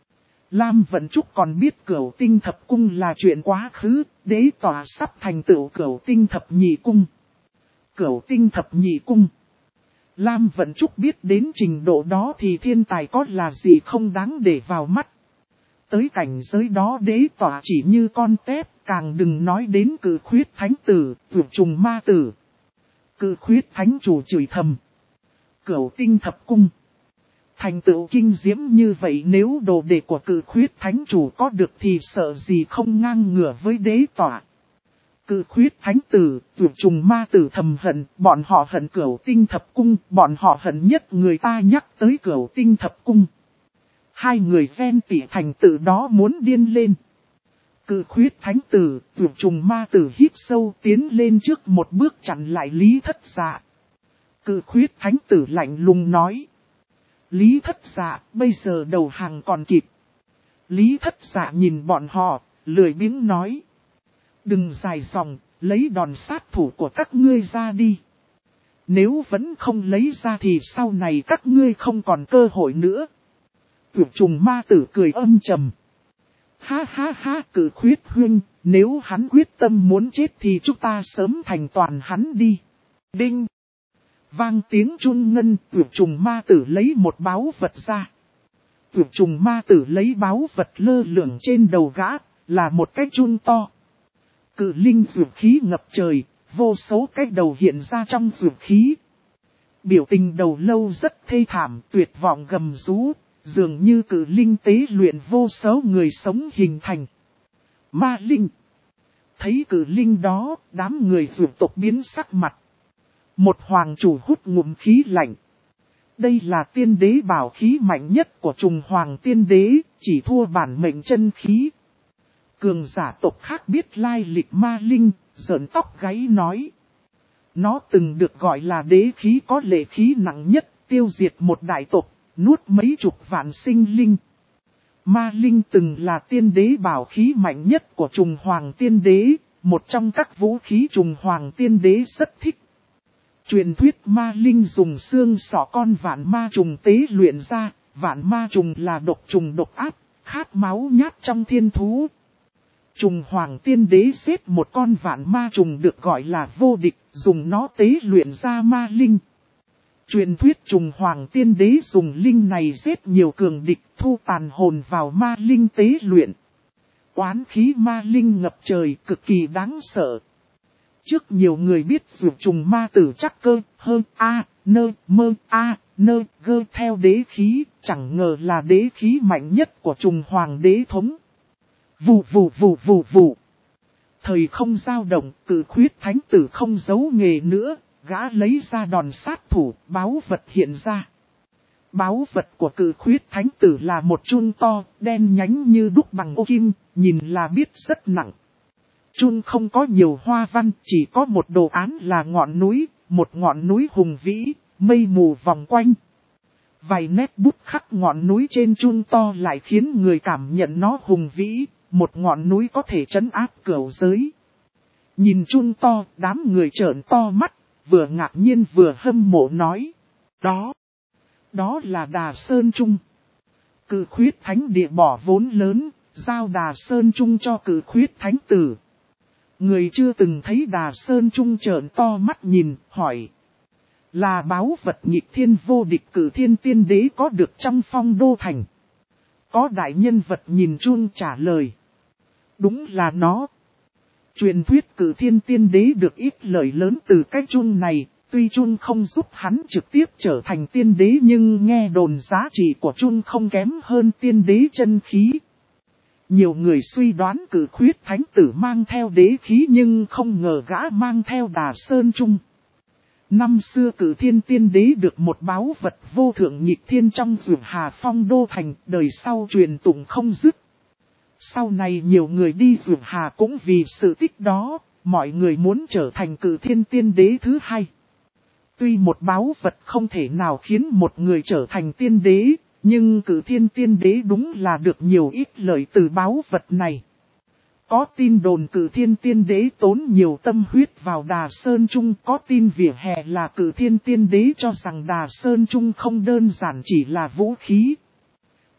Lam Vận Trúc còn biết Cửu Tinh Thập Cung là chuyện quá khứ, đế tòa sắp thành tựu Cửu Tinh Thập Nhị Cung. Cửu Tinh Thập Nhị Cung. Lam Vận Trúc biết đến trình độ đó thì thiên tài có là gì không đáng để vào mắt. Tới cảnh giới đó đế tỏa chỉ như con tép, càng đừng nói đến Cự Khuyết Thánh Tử, Vượt Trùng Ma Tử. Cự Khuyết Thánh Chủ chửi thầm. Cửu Tinh Thập Cung. Thành tựu kinh diễm như vậy nếu đồ đệ của Cự Khuyết Thánh Chủ có được thì sợ gì không ngang ngửa với đế tỏa. Cự Khuyết Thánh Tử, Vượt Trùng Ma Tử thầm hận, bọn họ hận Cửu Tinh Thập Cung, bọn họ hận nhất người ta nhắc tới Cửu Tinh Thập Cung. Hai người ghen tị thành tử đó muốn điên lên. Cự Khuyết Thánh Tử, Vượt Trùng Ma Tử hít sâu tiến lên trước một bước chặn lại Lý Thất Dạ. Cự Khuyết Thánh Tử lạnh lùng nói. Lý Thất Dạ, bây giờ đầu hàng còn kịp. Lý Thất Dạ nhìn bọn họ, lười biếng nói. Đừng dài dòng, lấy đòn sát thủ của các ngươi ra đi. Nếu vẫn không lấy ra thì sau này các ngươi không còn cơ hội nữa. Vượt Trùng Ma Tử cười âm trầm. Ha ha ha, Cự Khuyết huynh, nếu hắn quyết tâm muốn chết thì chúng ta sớm thành toàn hắn đi. Đinh. Vang tiếng chun ngân, Vượt Trùng Ma Tử lấy một báu vật ra. Vượt Trùng Ma Tử lấy báu vật lơ lửng trên đầu gã, là một cái chun to. Cự linh dược khí ngập trời, vô số cái đầu hiện ra trong dược khí. Biểu tình đầu lâu rất thê thảm, tuyệt vọng gầm rú, dường như cự linh tế luyện vô số người sống hình thành. Ma linh. Thấy cự linh đó, đám người dược tộc biến sắc mặt. Một hoàng chủ hút ngụm khí lạnh. Đây là tiên đế bảo khí mạnh nhất của trùng hoàng tiên đế, chỉ thua bản mệnh chân khí. Cường giả tộc khác biết lai lịch ma linh, giỡn tóc gáy nói. Nó từng được gọi là đế khí có lệ khí nặng nhất, tiêu diệt một đại tộc, nuốt mấy chục vạn sinh linh. Ma linh từng là tiên đế bảo khí mạnh nhất của trùng hoàng tiên đế, một trong các vũ khí trùng hoàng tiên đế rất thích. Truyền thuyết ma linh dùng xương sọ con vạn ma trùng tế luyện ra, vạn ma trùng là độc trùng độc ác, khát máu nhát trong thiên thú. Trùng hoàng tiên đế giết một con vạn ma trùng được gọi là vô địch, dùng nó tế luyện ra ma linh. Truyền thuyết trùng hoàng tiên đế dùng linh này giết nhiều cường địch, thu tàn hồn vào ma linh tế luyện. Oán khí ma linh ngập trời, cực kỳ đáng sợ. Trước nhiều người biết dù trùng ma tử chắc cơ, hơn nơ gơ theo đế khí, chẳng ngờ là đế khí mạnh nhất của trùng hoàng đế thống. Vù. Thời không dao động, Cự Khuyết Thánh Tử không giấu nghề nữa, gã lấy ra đòn sát thủ, báu vật hiện ra. Báu vật của Cự Khuyết Thánh Tử là một chun to, đen nhánh như đúc bằng ô kim, nhìn là biết rất nặng. Chun không có nhiều hoa văn, chỉ có một đồ án là ngọn núi, một ngọn núi hùng vĩ, mây mù vòng quanh. Vài nét bút khắc ngọn núi trên chun to lại khiến người cảm nhận nó hùng vĩ, một ngọn núi có thể trấn áp cửu giới. Nhìn chun to, đám người trợn to mắt, vừa ngạc nhiên vừa hâm mộ nói. Đó là Đà Sơn Trung. Cự Khuyết Thánh Địa bỏ vốn lớn, giao Đà Sơn Trung cho Cự Khuyết Thánh Tử. Người chưa từng thấy Đà Sơn Trung trợn to mắt nhìn, hỏi. Là báu vật nghịch thiên vô địch Cự Thiên Tiên Đế có được trong Phong Đô Thành. Có đại nhân vật nhìn chun trả lời. Đúng là nó. Truyền thuyết Cự Thiên Tiên Đế được ít lợi lớn từ cái chun này. Tuy chun không giúp hắn trực tiếp trở thành tiên đế nhưng nghe đồn giá trị của chun không kém hơn tiên đế chân khí. Nhiều người suy đoán Cự Khuyết Thánh Tử mang theo đế khí nhưng không ngờ gã mang theo Đà Sơn Trung. Năm xưa Cự Thiên Tiên Đế được một báu vật vô thượng nghịch thiên trong Dược Hà Phong Đô Thành, đời sau truyền tụng không dứt. Sau này nhiều người đi Dược Hà cũng vì sự tích đó, mọi người muốn trở thành Cự Thiên Tiên Đế thứ hai. Tuy một báu vật không thể nào khiến một người trở thành tiên đế, nhưng Cự Thiên Tiên Đế đúng là được nhiều ít lợi từ báu vật này. Có tin đồn Cự Thiên Tiên Đế tốn nhiều tâm huyết vào Đà Sơn Trung, có tin vỉa hè là Cự Thiên Tiên Đế cho rằng Đà Sơn Trung không đơn giản chỉ là vũ khí.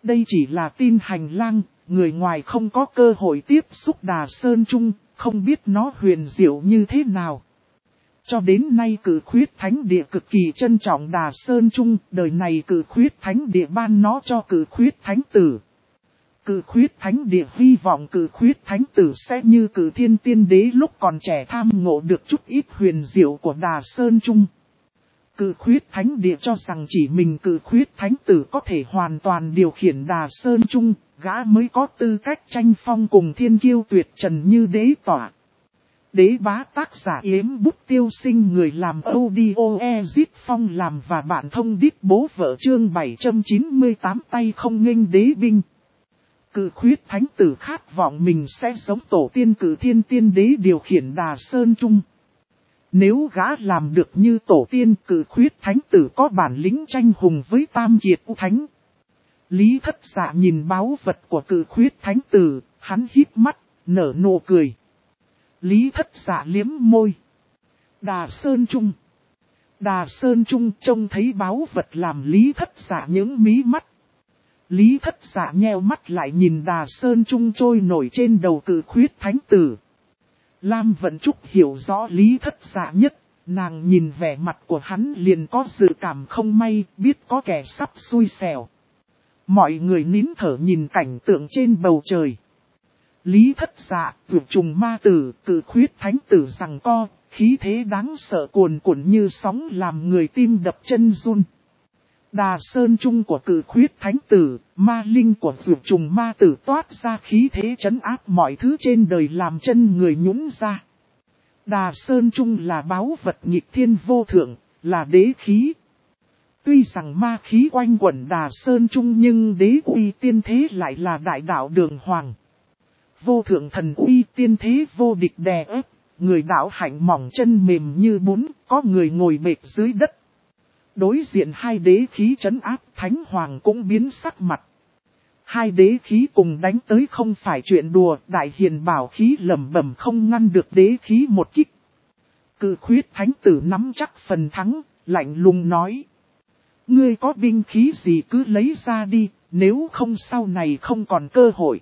Đây chỉ là tin hành lang, người ngoài không có cơ hội tiếp xúc Đà Sơn Trung, không biết nó huyền diệu như thế nào. Cho đến nay Cự Khuyết Thánh Địa cực kỳ trân trọng Đà Sơn Trung, đời này Cự Khuyết Thánh Địa ban nó cho Cự Khuyết Thánh Tử. Cự Khuyết Thánh Địa hy vọng Cự Khuyết Thánh Tử sẽ như Cự Thiên Tiên Đế lúc còn trẻ tham ngộ được chút ít huyền diệu của Đà Sơn Trung. Cự Khuyết Thánh Địa cho rằng chỉ mình Cự Khuyết Thánh Tử có thể hoàn toàn điều khiển Đà Sơn Trung, gã mới có tư cách tranh phong cùng thiên kiêu tuyệt trần như đế tỏa. Đế bá tác giả Yếm Bút Tiêu Sinh, người làm audio Ezit Phong làm và bạn thông đít bố vợ chương 798 tay không nghênh đế binh. Cự Khuyết Thánh Tử khát vọng mình sẽ giống tổ tiên Cự Thiên Tiên Đế điều khiển Đà Sơn Trung. Nếu gã làm được như tổ tiên, Cự Khuyết Thánh Tử có bản lĩnh tranh hùng với Tam Kiệt U Thánh. Lý Thất Dạ nhìn báu vật của Cự Khuyết Thánh Tử, hắn híp mắt, nở nụ cười. Lý Thất Dạ liếm môi. Đà Sơn Trung. Đà Sơn Trung trông thấy báu vật làm Lý Thất Dạ những mí mắt. Lý Thất Dạ nheo mắt lại nhìn Đà Sơn Trung trôi nổi trên đầu Cự Khuyết Thánh Tử. Lam Vận Trúc hiểu rõ Lý Thất Dạ nhất, nàng nhìn vẻ mặt của hắn liền có dự cảm không may, biết có kẻ sắp xui xẻo. Mọi người nín thở nhìn cảnh tượng trên bầu trời. Lý Thất Dạ, Tuyệt Trùng Ma Tử, Cự Khuyết Thánh Tử giằng co, khí thế đáng sợ cuồn cuộn như sóng làm người tim đập chân run. Đà Sơn Trung của Cự Khuyết Thánh Tử, ma linh của Tuyệt Trùng Ma Tử toát ra khí thế trấn áp mọi thứ trên đời làm chân người nhũn ra. Đà Sơn Trung là báu vật nghịch thiên vô thượng, là đế khí. Tuy rằng ma khí quanh quẩn Đà Sơn Trung nhưng đế uy tiên thế lại là đại đạo Đường Hoàng. Vô thượng thần uy tiên thế vô địch đè ép, người đạo hạnh mỏng chân mềm như bún, có người ngồi bệt dưới đất. Đối diện hai đế khí trấn áp, Thánh Hoàng cũng biến sắc mặt. Hai đế khí cùng đánh tới không phải chuyện đùa, Đại Hiền bảo khí lẩm bẩm không ngăn được đế khí một kích. Cự Khuyết Thánh Tử nắm chắc phần thắng, lạnh lùng nói. Ngươi có binh khí gì cứ lấy ra đi, nếu không sau này không còn cơ hội.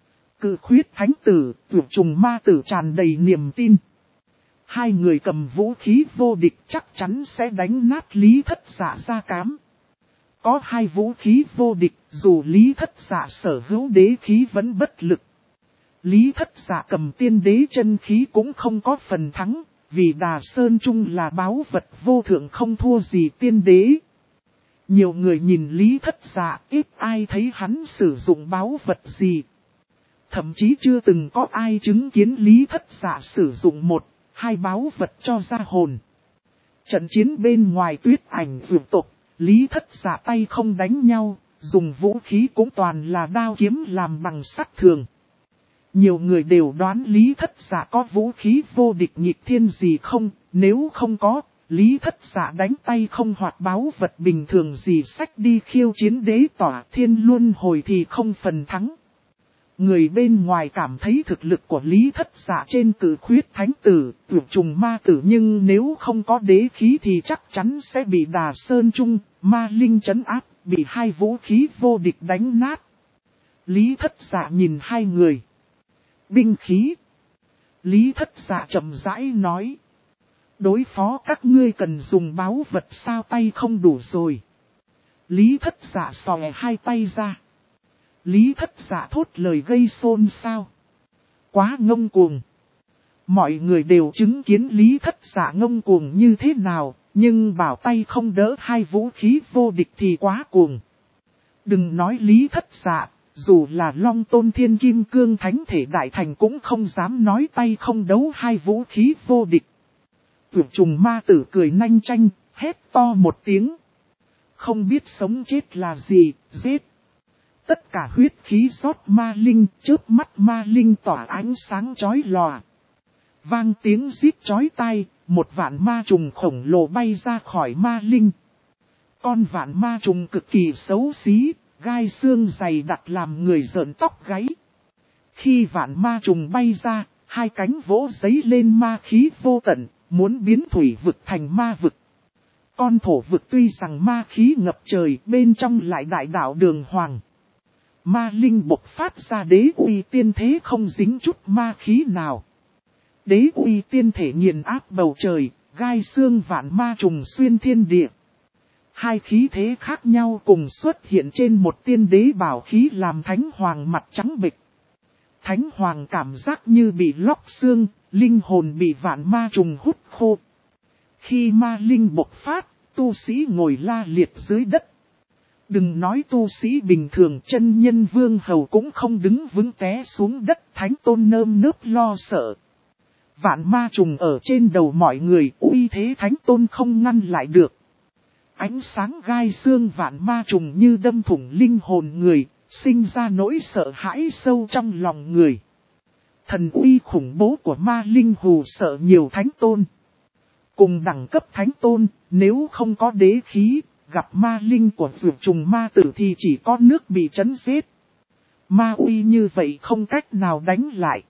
Cự Khuyết Thánh Tử, Tuyệt Trùng Ma Tử tràn đầy niềm tin. Hai người cầm vũ khí vô địch chắc chắn sẽ đánh nát Lý Thất Dạ ra cám. Có hai vũ khí vô địch, dù Lý Thất Dạ sở hữu đế khí vẫn bất lực. Lý Thất Dạ cầm tiên đế chân khí cũng không có phần thắng, vì Đà Sơn Trung là báu vật vô thượng không thua gì tiên đế. Nhiều người nhìn Lý Thất Dạ, ít ai thấy hắn sử dụng báu vật gì. Thậm chí chưa từng có ai chứng kiến Lý Thất Dạ sử dụng một, hai báu vật cho ra hồn. Trận chiến bên ngoài Tuyết Ảnh vượt tộc, Lý Thất Dạ tay không đánh nhau, dùng vũ khí cũng toàn là đao kiếm làm bằng sắt thường. Nhiều người đều đoán Lý Thất Dạ có vũ khí vô địch nghịch thiên gì không, nếu không có, Lý Thất Dạ đánh tay không hoạt báu vật bình thường gì xách đi khiêu chiến đế tỏa thiên luân hồi thì không phần thắng. Người bên ngoài cảm thấy thực lực của Lý Thất Dạ trên Cự Khuyết Thánh Tử, Tuyệt Trùng Ma Tử nhưng nếu không có đế khí thì chắc chắn sẽ bị Đà Sơn Trung, ma linh trấn áp, bị hai vũ khí vô địch đánh nát. Lý Thất Dạ nhìn hai người. Binh khí. Lý Thất Dạ chậm rãi nói. Đối phó các ngươi cần dùng báu vật sao tay không đủ rồi. Lý Thất Dạ xòe hai tay ra. Lý Thất Dạ thốt lời gây xôn xao. Quá ngông cuồng. Mọi người đều chứng kiến Lý Thất Dạ ngông cuồng như thế nào, nhưng bảo tay không đỡ hai vũ khí vô địch thì quá cuồng. Đừng nói Lý Thất Dạ, dù là Long Tôn Thiên Kim Cương Thánh Thể Đại Thành cũng không dám nói tay không đấu hai vũ khí vô địch. Tuyệt Trùng Ma Tử cười nanh chanh, hét to một tiếng. Không biết sống chết là gì, giết. Tất cả huyết khí rót ma linh, chớp mắt ma linh tỏa ánh sáng chói lòa. Vang tiếng rít chói tai, một vạn ma trùng khổng lồ bay ra khỏi ma linh. Con vạn ma trùng cực kỳ xấu xí, gai xương dày đặc làm người rợn tóc gáy. Khi vạn ma trùng bay ra, hai cánh vỗ giấy lên ma khí vô tận, muốn biến thủy vực thành ma vực. Con thổ vực tuy rằng ma khí ngập trời, bên trong lại đại đạo Đường Hoàng. Ma linh bộc phát ra đế uy tiên thế không dính chút ma khí nào. Đế uy tiên thể nghiền áp bầu trời, gai xương vạn ma trùng xuyên thiên địa. Hai khí thế khác nhau cùng xuất hiện trên một tiên đế bảo khí làm Thánh Hoàng mặt trắng bệch. Thánh Hoàng cảm giác như bị lóc xương, linh hồn bị vạn ma trùng hút khô. Khi ma linh bộc phát, tu sĩ ngồi la liệt dưới đất. Đừng nói tu sĩ bình thường, chân nhân vương hầu cũng không đứng vững té xuống đất. Thánh tôn nơm nớp lo sợ. Vạn ma trùng ở trên đầu mọi người, uy thế thánh tôn không ngăn lại được. Ánh sáng gai xương vạn ma trùng như đâm thủng linh hồn người, sinh ra nỗi sợ hãi sâu trong lòng người. Thần uy khủng bố của ma linh hù sợ nhiều thánh tôn. Cùng đẳng cấp thánh tôn, nếu không có đế khí, gặp ma linh của dược trùng ma tử thì chỉ có nước bị chấn giết. Ma uy như vậy không cách nào đánh lại.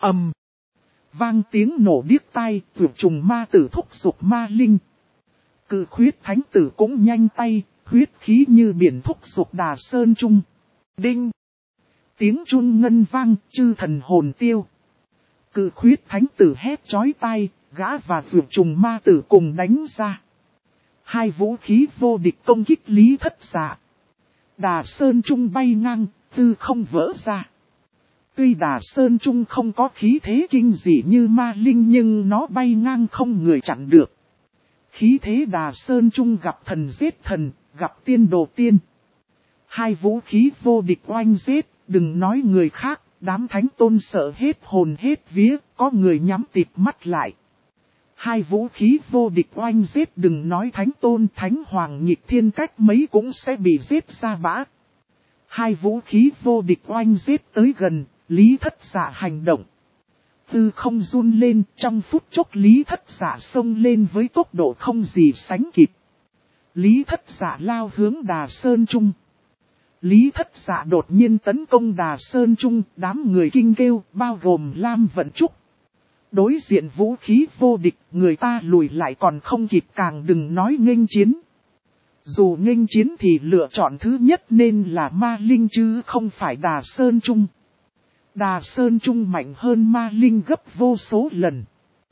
Vang tiếng nổ điếc tai, dược trùng ma tử thúc giục ma linh. Cự khuyết thánh tử cũng nhanh tay, huyết khí như biển thúc giục Đà Sơn Trung. Đinh! Tiếng chun ngân vang, chư thần hồn tiêu. Cự khuyết thánh tử hét chói tai, gã và dược trùng ma tử cùng đánh ra. Hai vũ khí vô địch công kích Lý Thất Dạ. Đà Sơn Trung bay ngang, tư không vỡ ra. Tuy Đà Sơn Trung không có khí thế kinh dị như ma linh nhưng nó bay ngang không người chặn được. Khí thế Đà Sơn Trung gặp thần giết thần, gặp tiên đồ tiên. Hai vũ khí vô địch oanh giết, đừng nói người khác, đám thánh tôn sợ hết hồn hết vía, có người nhắm tịt mắt lại. Hai vũ khí vô địch oanh giết, đừng nói thánh tôn, thánh hoàng nghịch thiên cách mấy cũng sẽ bị giết ra bã. Hai vũ khí vô địch oanh giết tới gần, Lý Thất Dạ hành động. Tư không run lên, trong phút chốc Lý Thất Dạ xông lên với tốc độ không gì sánh kịp. Lý Thất Dạ lao hướng Đà Sơn Trung. Lý Thất Dạ đột nhiên tấn công Đà Sơn Trung, đám người kinh kêu, bao gồm Lam Vận Trúc. Đối diện vũ khí vô địch, người ta lùi lại còn không kịp, càng đừng nói nghênh chiến. Dù nghênh chiến thì lựa chọn thứ nhất nên là ma linh chứ không phải Đà Sơn Trung. Đà Sơn Trung mạnh hơn ma linh gấp vô số lần.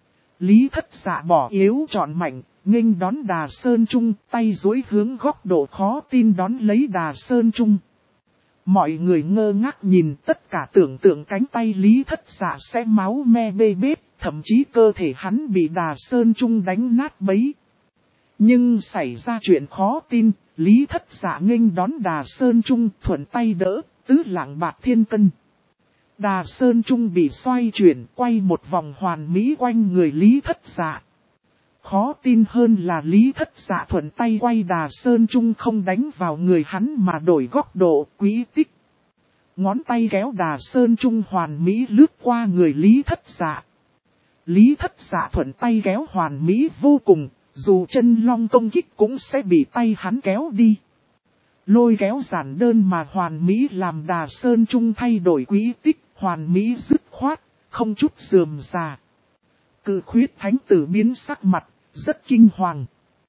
Lý Thất Dạ bỏ yếu chọn mạnh, nghênh đón Đà Sơn Trung, tay duỗi hướng góc độ khó tin đón lấy Đà Sơn Trung. Mọi người ngơ ngác nhìn, tất cả tưởng tượng cánh tay Lý Thất Dạ sẽ máu me bê bết, thậm chí cơ thể hắn bị Đà Sơn Trung đánh nát bấy. Nhưng xảy ra chuyện khó tin, Lý Thất Dạ nghênh đón Đà Sơn Trung thuận tay đỡ, tứ lạng bạc thiên cân. Đà Sơn Trung bị xoay chuyển, quay một vòng hoàn mỹ quanh người Lý Thất Dạ. Khó tin hơn là Lý Thất Dạ thuận tay quay Đà Sơn Trung không đánh vào người hắn mà đổi góc độ, quỹ tích. Ngón tay kéo Đà Sơn Trung hoàn mỹ lướt qua người Lý Thất Dạ. Lý Thất Dạ thuận tay kéo hoàn mỹ vô cùng, dù chân long công kích cũng sẽ bị tay hắn kéo đi. Lôi kéo giản đơn mà hoàn mỹ làm Đà Sơn Trung thay đổi quỹ tích, hoàn mỹ dứt khoát, không chút rườm rà. Cự khuyết thánh tử biến sắc mặt, rất kinh hoàng.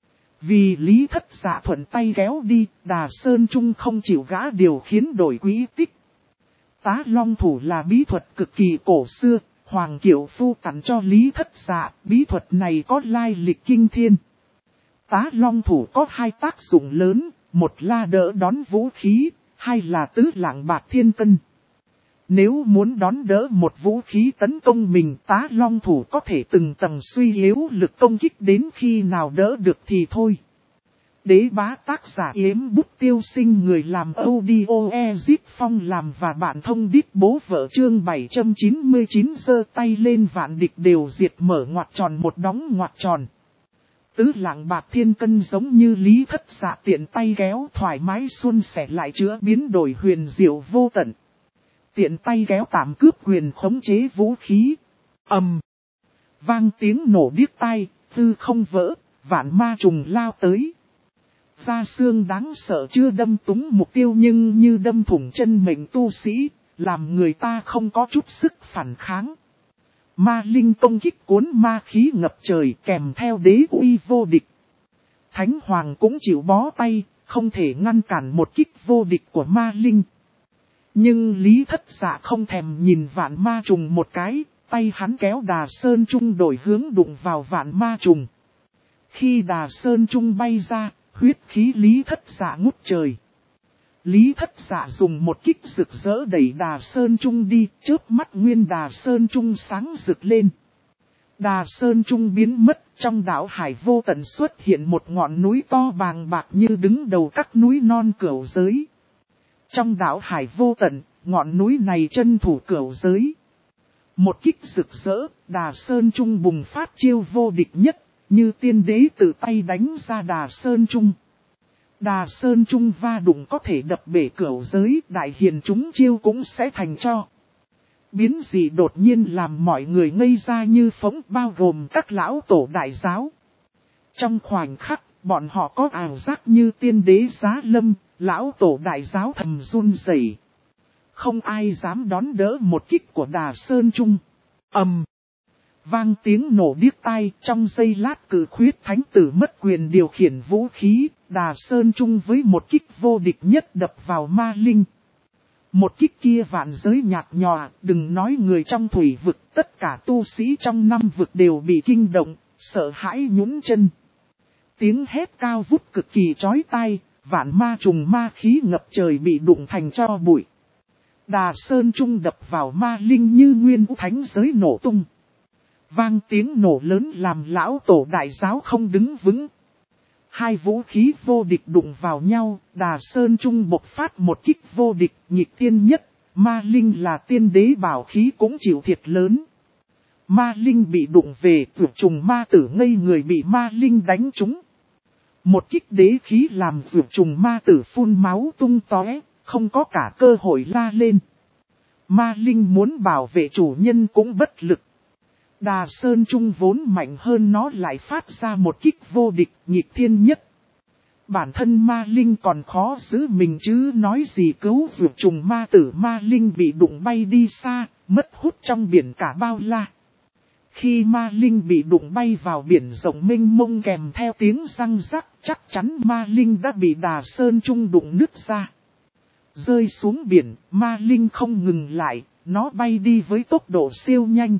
Vì Lý Thất Dạ thuận tay kéo đi, Đà Sơn Trung không chịu gã điều khiến đổi quỹ tích. Tá long thủ là bí thuật cực kỳ cổ xưa, Hoàng Kiều Phu tặng cho Lý Thất Dạ, bí thuật này có lai lịch kinh thiên. Tá long thủ có hai tác dụng lớn, một là đỡ đón vũ khí, hai là tứ lạng bạc thiên cân. Nếu muốn đón đỡ một vũ khí tấn công mình, tá long thủ có thể từng tầng suy yếu lực công kích đến khi nào đỡ được thì thôi. Đế bá tác giả Yếm Bút Tiêu Sinh, người làm audio Ezip Phong làm và bạn thông đít bố vợ chương 799 giơ tay lên vạn địch đều diệt mở ngoặc tròn một đóng ngoặc tròn. Tứ lạng bạc thiên cân giống như Lý Thất Dạ tiện tay kéo thoải mái suôn sẻ lại chữa biến đổi huyền diệu vô tận. Tiện tay kéo tạm cướp quyền khống chế vũ khí. Vang tiếng nổ điếc tai, tư không vỡ, vạn ma trùng lao tới. Da xương đáng sợ chưa đâm trúng mục tiêu nhưng như đâm thủng chân mệnh tu sĩ, làm người ta không có chút sức phản kháng. Ma linh công kích cuốn ma khí ngập trời kèm theo đế uy vô địch. Thánh Hoàng cũng chịu bó tay, không thể ngăn cản một kích vô địch của ma linh. Nhưng Lý Thất Dạ không thèm nhìn vạn ma trùng một cái, tay hắn kéo Đà Sơn Trung đổi hướng đụng vào vạn ma trùng. Khi Đà Sơn Trung bay ra, huyết khí Lý Thất Dạ ngút trời. Lý Thất Dạ dùng một kích rực rỡ đẩy Đà Sơn Trung đi, chớp mắt nguyên Đà Sơn Trung sáng rực lên. Đà Sơn Trung biến mất, trong đảo hải vô tận xuất hiện một ngọn núi to bàng bạc như đứng đầu các núi non cửu giới. Trong đảo hải vô tận, ngọn núi này chân thủ cửu giới. Một kích rực rỡ, Đà Sơn Trung bùng phát chiêu vô địch nhất, như tiên đế tự tay đánh ra Đà Sơn Trung. Đà Sơn Trung va đụng có thể đập bể cửu giới, đại hiền chúng chiêu cũng sẽ thành cho. Biến dị đột nhiên làm mọi người ngây ra như phỗng, bao gồm các lão tổ đại giáo. Trong khoảnh khắc, bọn họ có ảo giác như tiên đế giá lâm, lão tổ đại giáo thầm run rẩy. Không ai dám đón đỡ một kích của Đà Sơn Trung. Vang tiếng nổ điếc tai, trong giây lát Cự Khuyết Thánh Tử mất quyền điều khiển vũ khí, Đà Sơn Trung với một kích vô địch nhất đập vào ma linh. Một kích kia vạn giới nhạt nhòa, đừng nói người trong thủy vực, tất cả tu sĩ trong năm vực đều bị kinh động, sợ hãi nhún chân. Tiếng hét cao vút cực kỳ chói tai, vạn ma trùng ma khí ngập trời bị đụng thành tro bụi. Đà Sơn Trung đập vào ma linh như nguyên vũ thánh giới nổ tung. Vang tiếng nổ lớn làm lão tổ đại giáo không đứng vững. Hai vũ khí vô địch đụng vào nhau, Đà Sơn Trung bộc phát một kích vô địch, nghịch thiên nhất, ma linh là tiên đế bảo khí cũng chịu thiệt lớn. Ma linh bị đụng về, vượt trùng ma tử ngây người bị ma linh đánh trúng. Một kích đế khí làm vượt trùng ma tử phun máu tung tóe, không có cả cơ hội la lên. Ma linh muốn bảo vệ chủ nhân cũng bất lực. Đà Sơn Trung vốn mạnh hơn nó lại phát ra một kích vô địch, nghịch thiên nhất. Bản thân ma linh còn khó giữ mình chứ nói gì cứu vượt trùng ma tử, ma linh bị đụng bay đi xa, mất hút trong biển cả bao la. Khi ma linh bị đụng bay vào biển rộng mênh mông kèm theo tiếng răng rắc, chắc chắn ma linh đã bị Đà Sơn Trung đụng nứt ra. Rơi xuống biển, ma linh không ngừng lại, nó bay đi với tốc độ siêu nhanh.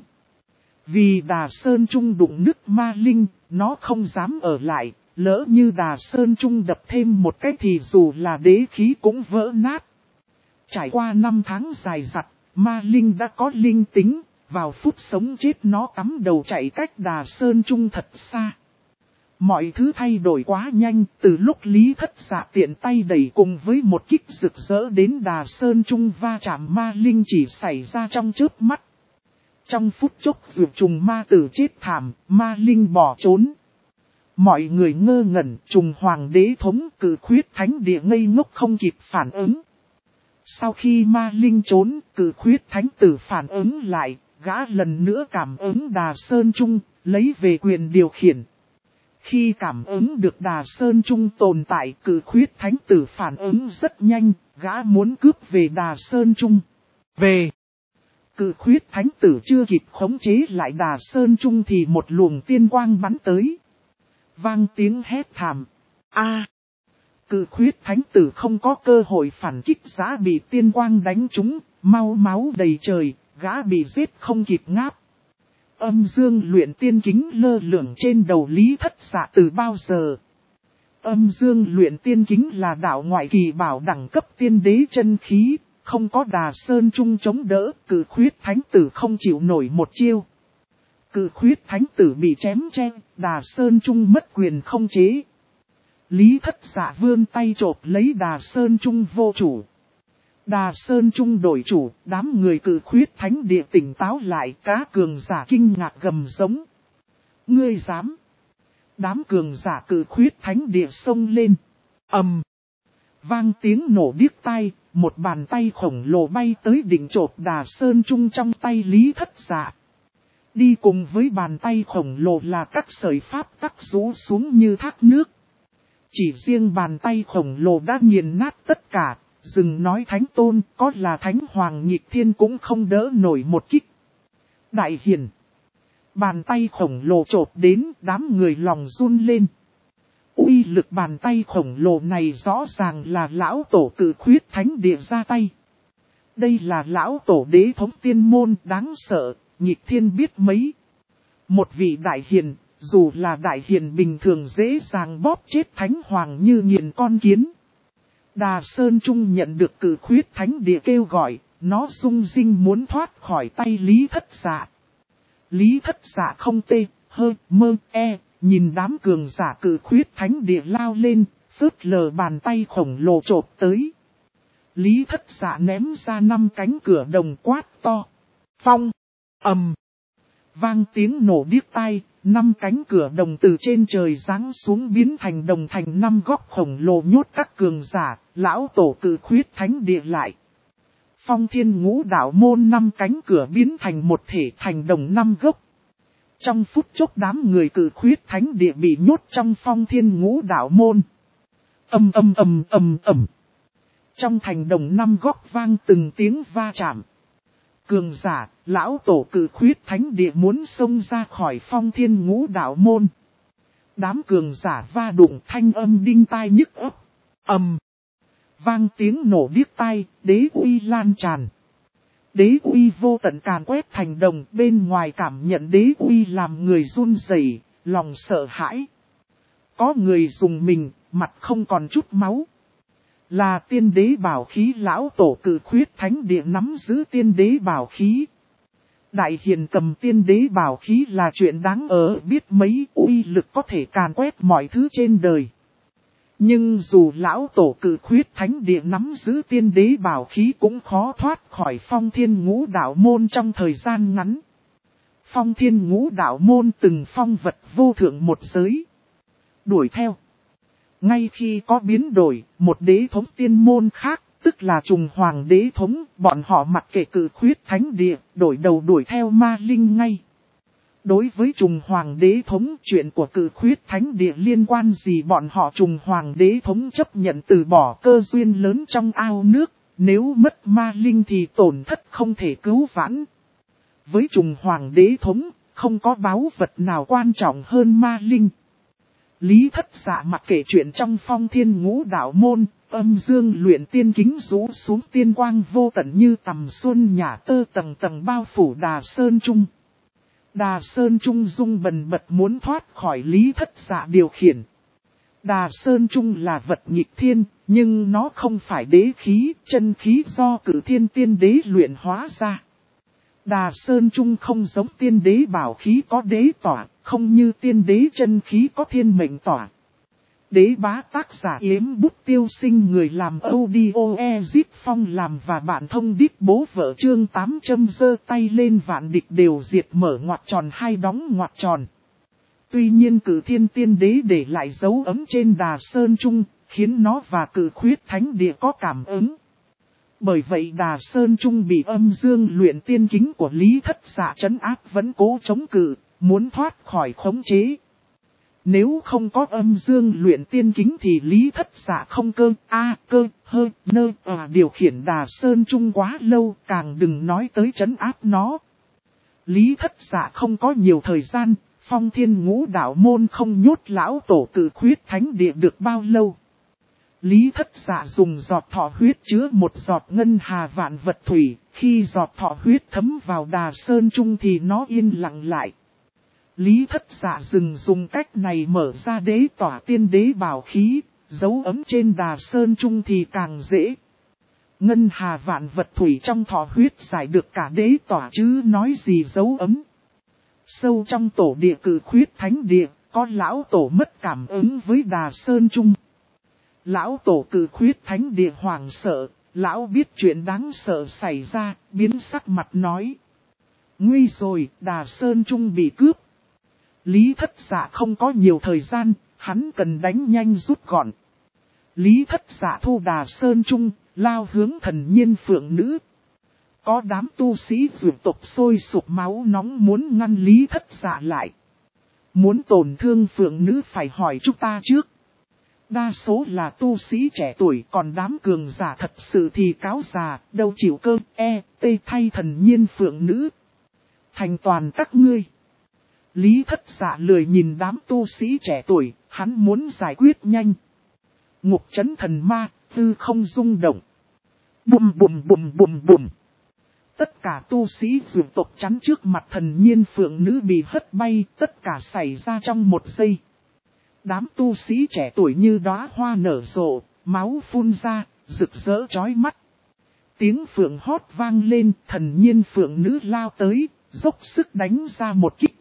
Vì Đà Sơn Trung đụng nứt ma linh, nó không dám ở lại, lỡ như Đà Sơn Trung đập thêm một cái thì dù là đế khí cũng vỡ nát. Trải qua 5 tháng dài dặt, ma linh đã có linh tính, vào phút sống chết nó cắm đầu chạy cách Đà Sơn Trung thật xa. Mọi thứ thay đổi quá nhanh, từ lúc Lý Thất Dạ tiện tay đẩy cùng với một kích rực rỡ đến Đà Sơn Trung va chạm ma linh chỉ xảy ra trong chớp mắt. Trong phút chốc vượt trùng ma tử chết thảm, ma linh bỏ trốn. Mọi người ngơ ngẩn, trùng hoàng đế thống Cự Khuyết Thánh Địa ngây ngốc không kịp phản ứng. Sau khi ma linh trốn, Cự Khuyết Thánh Tử phản ứng lại, gã lần nữa cảm ứng Đà Sơn Trung, lấy về quyền điều khiển. Khi cảm ứng được Đà Sơn Trung tồn tại, Cự Khuyết Thánh Tử phản ứng rất nhanh, gã muốn cướp về Đà Sơn Trung. Cự Khuyết Thánh Tử chưa kịp khống chế lại Đà Sơn Trung thì một luồng tiên quang bắn tới. Vang tiếng hét thảm. Cự Khuyết Thánh Tử không có cơ hội phản kích, gã bị tiên quang đánh trúng, mau máu đầy trời, gã bị giết không kịp ngáp. Âm dương luyện tiên kính lơ lửng trên đầu Lý Thất Dạ từ bao giờ. Âm dương luyện tiên kính là đạo ngoại kỳ bảo đẳng cấp tiên đế chân khí. Không có Đà Sơn Trung chống đỡ, Cự Khuyết Thánh Tử không chịu nổi một chiêu. Cự Khuyết Thánh Tử bị chém che, Đà Sơn Trung mất quyền không chế. Lý Thất Dạ vươn tay chộp lấy Đà Sơn Trung vô chủ. Đà Sơn Trung đổi chủ, đám người Cự Khuyết Thánh Địa tỉnh táo lại, cá cường giả kinh ngạc gầm giống. Ngươi dám? Đám cường giả Cự Khuyết Thánh Địa xông lên. Vang tiếng nổ điếc tai, một bàn tay khổng lồ bay tới định chộp Đà Sơn Trung trong tay Lý Thất Dạ. Đi cùng với bàn tay khổng lồ là các sợi pháp tắc rũ xuống như thác nước. Chỉ riêng bàn tay khổng lồ đã nghiền nát tất cả, đừng nói thánh tôn, có là thánh hoàng nghịch thiên cũng không đỡ nổi một kích. Đại hiền. Bàn tay khổng lồ chộp đến, đám người lòng run lên. Uy lực bàn tay khổng lồ này rõ ràng là lão tổ Cự Khuyết Thánh Địa ra tay. Đây là lão tổ đế thống tiên môn đáng sợ, nhịp thiên biết mấy. Một vị đại hiền, dù là đại hiền bình thường dễ dàng bóp chết thánh hoàng như nghiền con kiến. Đà Sơn Trung nhận được cử khuyết thánh địa kêu gọi, nó rung rinh muốn thoát khỏi tay Lý Thất Dạ. Lý Thất Dạ không tê, hơ, mơ, nhìn đám cường giả cử khuyết thánh địa lao lên, phớt lờ bàn tay khổng lồ chộp tới. Lý Thất Dạ ném ra 5 cánh cửa đồng quát to. Phong, ầm, vang tiếng nổ điếc tai, 5 cánh cửa đồng từ trên trời giáng xuống biến thành đồng thành 5 góc khổng lồ nhốt các cường giả, lão tổ cử khuyết thánh địa lại. Phong Thiên Ngũ Đạo môn 5 cánh cửa biến thành một thể thành đồng 5 gốc. Trong phút chốc đám người cử khuyết thánh địa bị nhốt trong Phong Thiên Ngũ Đạo môn. Ầm. Trong thành đồng 5 góc vang từng tiếng va chạm. Cường giả, lão tổ cử khuyết thánh địa muốn xông ra khỏi Phong Thiên Ngũ Đạo môn. Đám cường giả va đụng thanh âm đinh tai nhức óc. Vang tiếng nổ điếc tai, đế uy lan tràn. Đế uy vô tận càn quét thành đồng, bên ngoài cảm nhận đế uy làm người run rẩy, lòng sợ hãi. Có người dùng mình, mặt không còn chút máu. Là tiên đế bảo khí, lão tổ cử khuyết thánh địa nắm giữ tiên đế bảo khí. Đại hiền cầm tiên đế bảo khí là chuyện đáng ở biết mấy, uy lực có thể càn quét mọi thứ trên đời. Nhưng dù lão tổ cử khuyết thánh địa nắm giữ tiên đế bảo khí cũng khó thoát khỏi Phong Thiên Ngũ Đạo môn trong thời gian ngắn. Phong Thiên Ngũ Đạo môn từng phong vật vô thượng một giới. Đuổi theo. Ngay khi có biến đổi, một đế thống tiên môn khác, tức là Trùng Hoàng đế thống, bọn họ mặc kệ cử khuyết thánh địa, đổi đầu đuổi theo ma linh ngay. Đối với Trùng Hoàng đế thống, chuyện của cử khuyết thánh địa liên quan gì bọn họ? Trùng Hoàng đế thống chấp nhận từ bỏ cơ duyên lớn trong ao nước, nếu mất ma linh thì tổn thất không thể cứu vãn. Với Trùng Hoàng đế thống, không có báu vật nào quan trọng hơn ma linh. Lý Thất Dạ mặc kệ chuyện trong Phong Thiên Ngũ Đạo môn, âm dương luyện tiên kính rũ xuống tiên quang vô tận như tầm xuân nhả tơ tầng tầng bao phủ Đà Sơn Trung. Đà Sơn Trung rung bần bật muốn thoát khỏi Lý Thất Dạ điều khiển. Đà Sơn Trung là vật nghịch thiên, nhưng nó không phải đế khí, chân khí do cử thiên tiên đế luyện hóa ra. Đà Sơn Trung không giống tiên đế bảo khí có đế tỏa, không như tiên đế chân khí có thiên mệnh tỏa. Đế bá tác giả Yếm Bút Tiêu Sinh, người làm audio Ezip Phong làm và bạn thông điệp bố vợ chương 800 giơ tay lên vạn địch đều diệt mở ngoặc tròn hai đóng ngoặc tròn. Tuy nhiên cử thiên tiên đế để lại dấu ấm trên Đà Sơn Trung, khiến nó và cử khuyết thánh địa có cảm ứng. Bởi vậy Đà Sơn Trung bị âm dương luyện tiên kính của Lý Thất Dạ trấn áp vẫn cố chống cự, muốn thoát khỏi khống chế. Nếu không có âm dương luyện tiên kính thì Lý Thất Dạ không điều khiển Đà Sơn Trung quá lâu, càng đừng nói tới trấn áp nó. Lý Thất Dạ không có nhiều thời gian, Phong Thiên Ngũ Đạo môn không nhốt lão tổ cử khuyết thánh địa được bao lâu. Lý Thất Dạ dùng giọt thọ huyết chứa một giọt ngân hà vạn vật thủy, khi giọt thọ huyết thấm vào Đà Sơn Trung thì nó yên lặng lại. Lý Thất Dạ dùng cách này mở ra đế tỏa tiên đế bảo khí, dấu ấm trên Đà Sơn Trung thì càng dễ. Ngân hà vạn vật thủy trong thọ huyết giải được cả đế tỏa chứ nói gì dấu ấm. Sâu trong tổ địa cử khuyết thánh địa, có lão tổ mất cảm ứng với Đà Sơn Trung. Lão tổ cử khuyết thánh địa hoảng sợ, lão biết chuyện đáng sợ xảy ra, biến sắc mặt nói. Nguy rồi, Đà Sơn Trung bị cướp. Lý Thất Dạ không có nhiều thời gian, hắn cần đánh nhanh rút gọn. Lý Thất Dạ thu Đà Sơn Trung, lao hướng Thần Nhiên Phượng Nữ. Có đám tu sĩ dược tộc sôi sục máu nóng muốn ngăn Lý Thất Dạ lại. Muốn tổn thương Phượng Nữ phải hỏi chúng ta trước. Đa số là tu sĩ trẻ tuổi, còn đám cường giả thật sự thì cáo già, đâu chịu cơ, thay Thần Nhiên Phượng Nữ. Thành toàn các ngươi. Lý Thất Dạ lười nhìn đám tu sĩ trẻ tuổi, hắn muốn giải quyết nhanh. Ngục trấn thần ma, tư không rung động. Bùm bùm bùm bùm bùm. Tất cả tu sĩ dược tộc chắn trước mặt thần nhiên phượng nữ bị hất bay, tất cả xảy ra trong một giây. Đám tu sĩ trẻ tuổi như đóa hoa nở rộ, máu phun ra, rực rỡ chói mắt. Tiếng phượng hót vang lên, thần nhiên phượng nữ lao tới, dốc sức đánh ra một kích.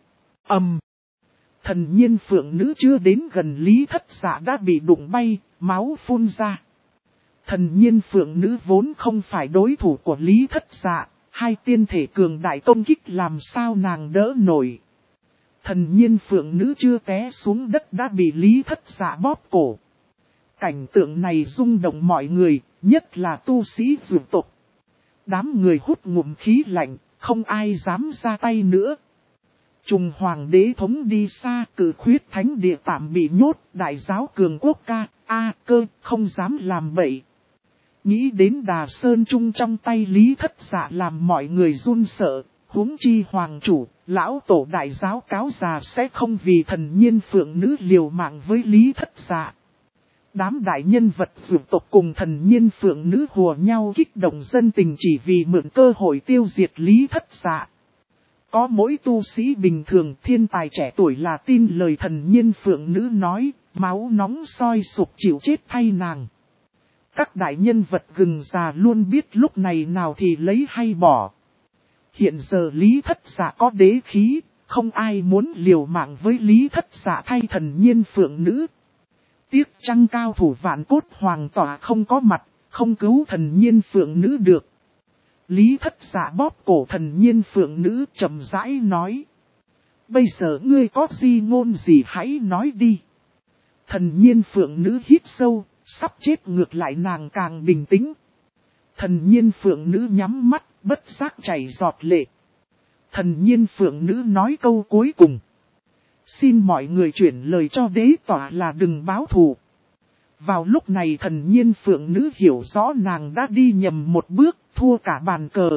Thần nhiên phượng nữ chưa đến gần Lý Thất Dạ đã bị đụng bay, máu phun ra. Thần nhiên phượng nữ vốn không phải đối thủ của Lý Thất Dạ, hai tiên thể cường đại công kích làm sao nàng đỡ nổi. Thần nhiên phượng nữ chưa té xuống đất đã bị Lý Thất Dạ bóp cổ. Cảnh tượng này rung động mọi người, nhất là tu sĩ dược tộc. Đám người hút ngụm khí lạnh, không ai dám ra tay nữa. Trùng hoàng đế thống đi xa, cử khuyết thánh địa tạm bị nhốt, đại giáo cường quốc ca, cơ, không dám làm bậy. Nghĩ đến Đà Sơn Trung trong tay Lý Thất Dạ làm mọi người run sợ, huống chi hoàng chủ, lão tổ đại giáo cáo già sẽ không vì thần nhiên phượng nữ liều mạng với Lý Thất Dạ. Đám đại nhân vật dược tộc cùng thần nhiên phượng nữ hùa nhau kích động dân tình chỉ vì mượn cơ hội tiêu diệt Lý Thất Dạ. Có mỗi tu sĩ bình thường thiên tài trẻ tuổi là tin lời thần nhiên phượng nữ nói, máu nóng soi sục chịu chết thay nàng. Các đại nhân vật gừng già luôn biết lúc này nào thì lấy hay bỏ. Hiện giờ Lý Thất Dạ có đế khí, không ai muốn liều mạng với Lý Thất Dạ thay thần nhiên phượng nữ. Tiếc chăng cao thủ vạn cốt hoàng tỏa không có mặt, không cứu thần nhiên phượng nữ được. Lý Thất Dạ bóp cổ thần nhiên phượng nữ chậm rãi nói. Bây giờ ngươi có di ngôn gì hãy nói đi. Thần nhiên phượng nữ hít sâu, sắp chết ngược lại nàng càng bình tĩnh. Thần nhiên phượng nữ nhắm mắt, bất giác chảy giọt lệ. Thần nhiên phượng nữ nói câu cuối cùng. Xin mọi người chuyển lời cho đế tỏa là đừng báo thù. Vào lúc này thần nhiên phượng nữ hiểu rõ nàng đã đi nhầm một bước, thua cả bàn cờ.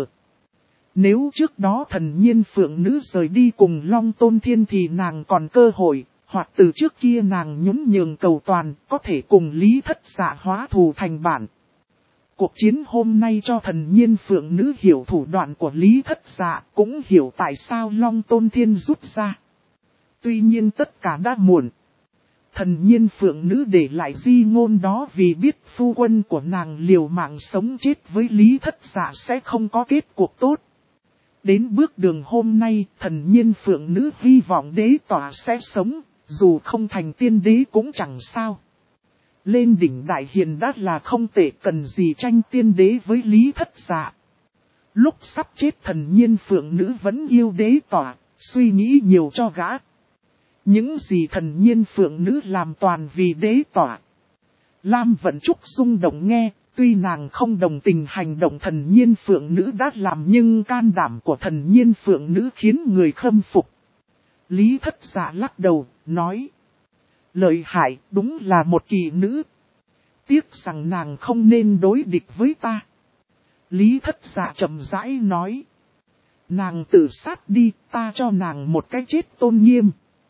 Nếu trước đó thần nhiên phượng nữ rời đi cùng Long Tôn Thiên thì nàng còn cơ hội, hoặc từ trước kia nàng nhún nhường cầu toàn, có thể cùng Lý Thất Dạ hóa thù thành bạn. Cuộc chiến hôm nay cho thần nhiên phượng nữ hiểu thủ đoạn của Lý Thất Dạ, cũng hiểu tại sao Long Tôn Thiên rút ra. Tuy nhiên tất cả đã muộn. Thần nhiên phượng nữ để lại di ngôn đó vì biết phu quân của nàng liều mạng sống chết với Lý Thất Dạ sẽ không có kết cuộc tốt. Đến bước đường hôm nay, thần nhiên phượng nữ hy vọng đế tỏa sẽ sống, dù không thành tiên đế cũng chẳng sao. Lên đỉnh đại hiền đã là không tệ, cần gì tranh tiên đế với Lý Thất Dạ. Lúc sắp chết thần nhiên phượng nữ vẫn yêu đế tỏa, suy nghĩ nhiều cho gã. Những gì thần nhiên phượng nữ làm toàn vì đế tỏa. Lam Vận Trúc rung động nghe, tuy nàng không đồng tình hành động thần nhiên phượng nữ đã làm nhưng can đảm của thần nhiên phượng nữ khiến người khâm phục. Lý Thất Dạ lắc đầu, nói. Lợi hại, đúng là một kỳ nữ. Tiếc rằng nàng không nên đối địch với ta. Lý Thất Dạ chậm rãi nói. Nàng tự sát đi, ta cho nàng một cái chết tôn nghiêm.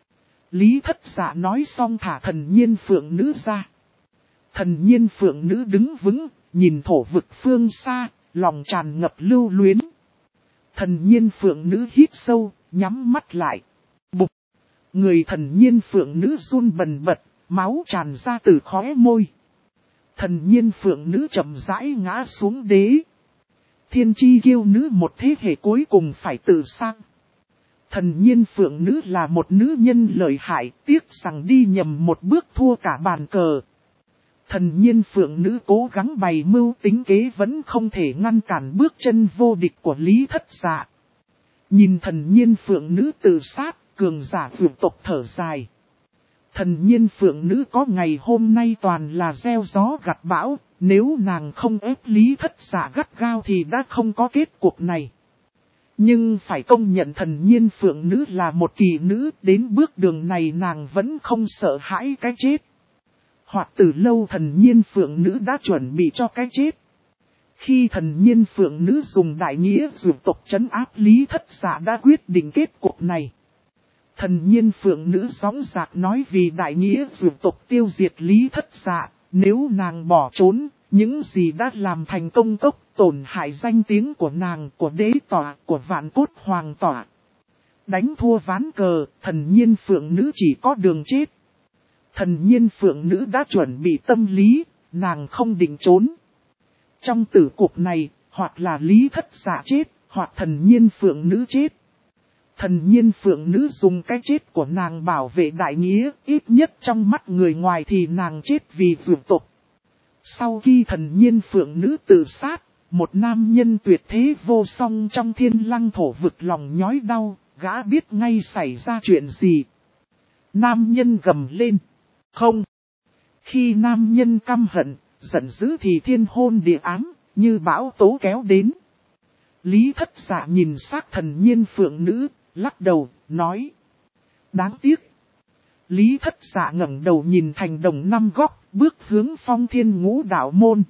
Lý Thất Dạ nói xong thả thần nhiên phượng nữ ra. Thần nhiên phượng nữ đứng vững, nhìn thổ vực phương xa, lòng tràn ngập lưu luyến. Thần nhiên phượng nữ hít sâu, nhắm mắt lại. Bụp! Người thần nhiên phượng nữ run bần bật, máu tràn ra từ khóe môi. Thần nhiên phượng nữ chậm rãi ngã xuống đế. Thiên chi kiêu nữ một thế hệ cuối cùng phải tự sang. Thần nhiên phượng nữ là một nữ nhân lợi hại, tiếc rằng đi nhầm một bước thua cả bàn cờ. Thần nhiên phượng nữ cố gắng bày mưu tính kế vẫn không thể ngăn cản bước chân vô địch của Lý Thất Dạ. Nhìn thần nhiên phượng nữ tự sát, cường giả vượt tộc thở dài. Thần nhiên phượng nữ có ngày hôm nay toàn là gieo gió gặt bão, nếu nàng không ép Lý Thất Dạ gắt gao thì đã không có kết cuộc này. Nhưng phải công nhận thần nhiên phượng nữ là một kỳ nữ, đến bước đường này nàng vẫn không sợ hãi cái chết. Hoặc từ lâu thần nhiên phượng nữ đã chuẩn bị cho cái chết. Khi thần nhiên phượng nữ dùng đại nghĩa dược tộc trấn áp Lý Thất Dạ đã quyết định kết cuộc này. Thần nhiên phượng nữ sóng dạc nói vì đại nghĩa dược tộc tiêu diệt Lý Thất Dạ, nếu nàng bỏ trốn, Những gì đã làm thành công cốc tổn hại danh tiếng của nàng, của đế tỏa, của vạn cốt hoàng tỏa. Đánh thua ván cờ, thần nhiên phượng nữ chỉ có đường chết. Thần nhiên phượng nữ đã chuẩn bị tâm lý, nàng không định trốn. Trong tử cuộc này, hoặc là Lý Thất Dạ chết, hoặc thần nhiên phượng nữ chết. Thần nhiên phượng nữ dùng cái chết của nàng bảo vệ đại nghĩa, ít nhất trong mắt người ngoài thì nàng chết vì vượt tục. Sau khi thần nhiên phượng nữ tự sát, một nam nhân tuyệt thế vô song trong thiên lăng thổ vực lòng nhói đau, gã biết ngay xảy ra chuyện gì. Nam nhân gầm lên. Không. Khi nam nhân căm hận, giận dữ thì thiên hôn địa ám, như bão tố kéo đến. Lý Thất Dạ nhìn xác thần nhiên phượng nữ, lắc đầu, nói. Đáng tiếc. Lý Thất Dạ ngẩng đầu nhìn thành đồng năm góc, bước hướng Phong Thiên Ngũ Đạo môn.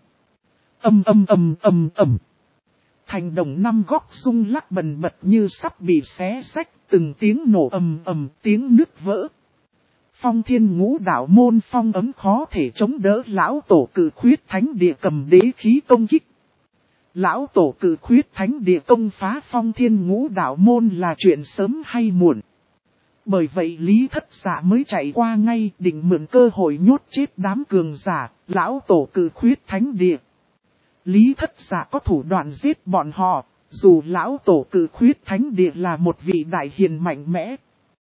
Ầm. Thành đồng năm góc rung lắc bần bật như sắp bị xé xách, từng tiếng nổ ầm, tiếng nứt vỡ. Phong Thiên Ngũ Đạo môn phong ấm khó thể chống đỡ lão tổ cự khuyết thánh địa cầm đế khí công kích. Lão tổ cự khuyết thánh địa công phá Phong Thiên Ngũ Đạo môn là chuyện sớm hay muộn. Bởi vậy Lý Thất Dạ mới chạy qua ngay, định mượn cơ hội nhốt chết đám cường giả, lão tổ cự khuyết thánh địa. Lý Thất Dạ có thủ đoạn giết bọn họ, dù lão tổ cự khuyết thánh địa là một vị đại hiền mạnh mẽ,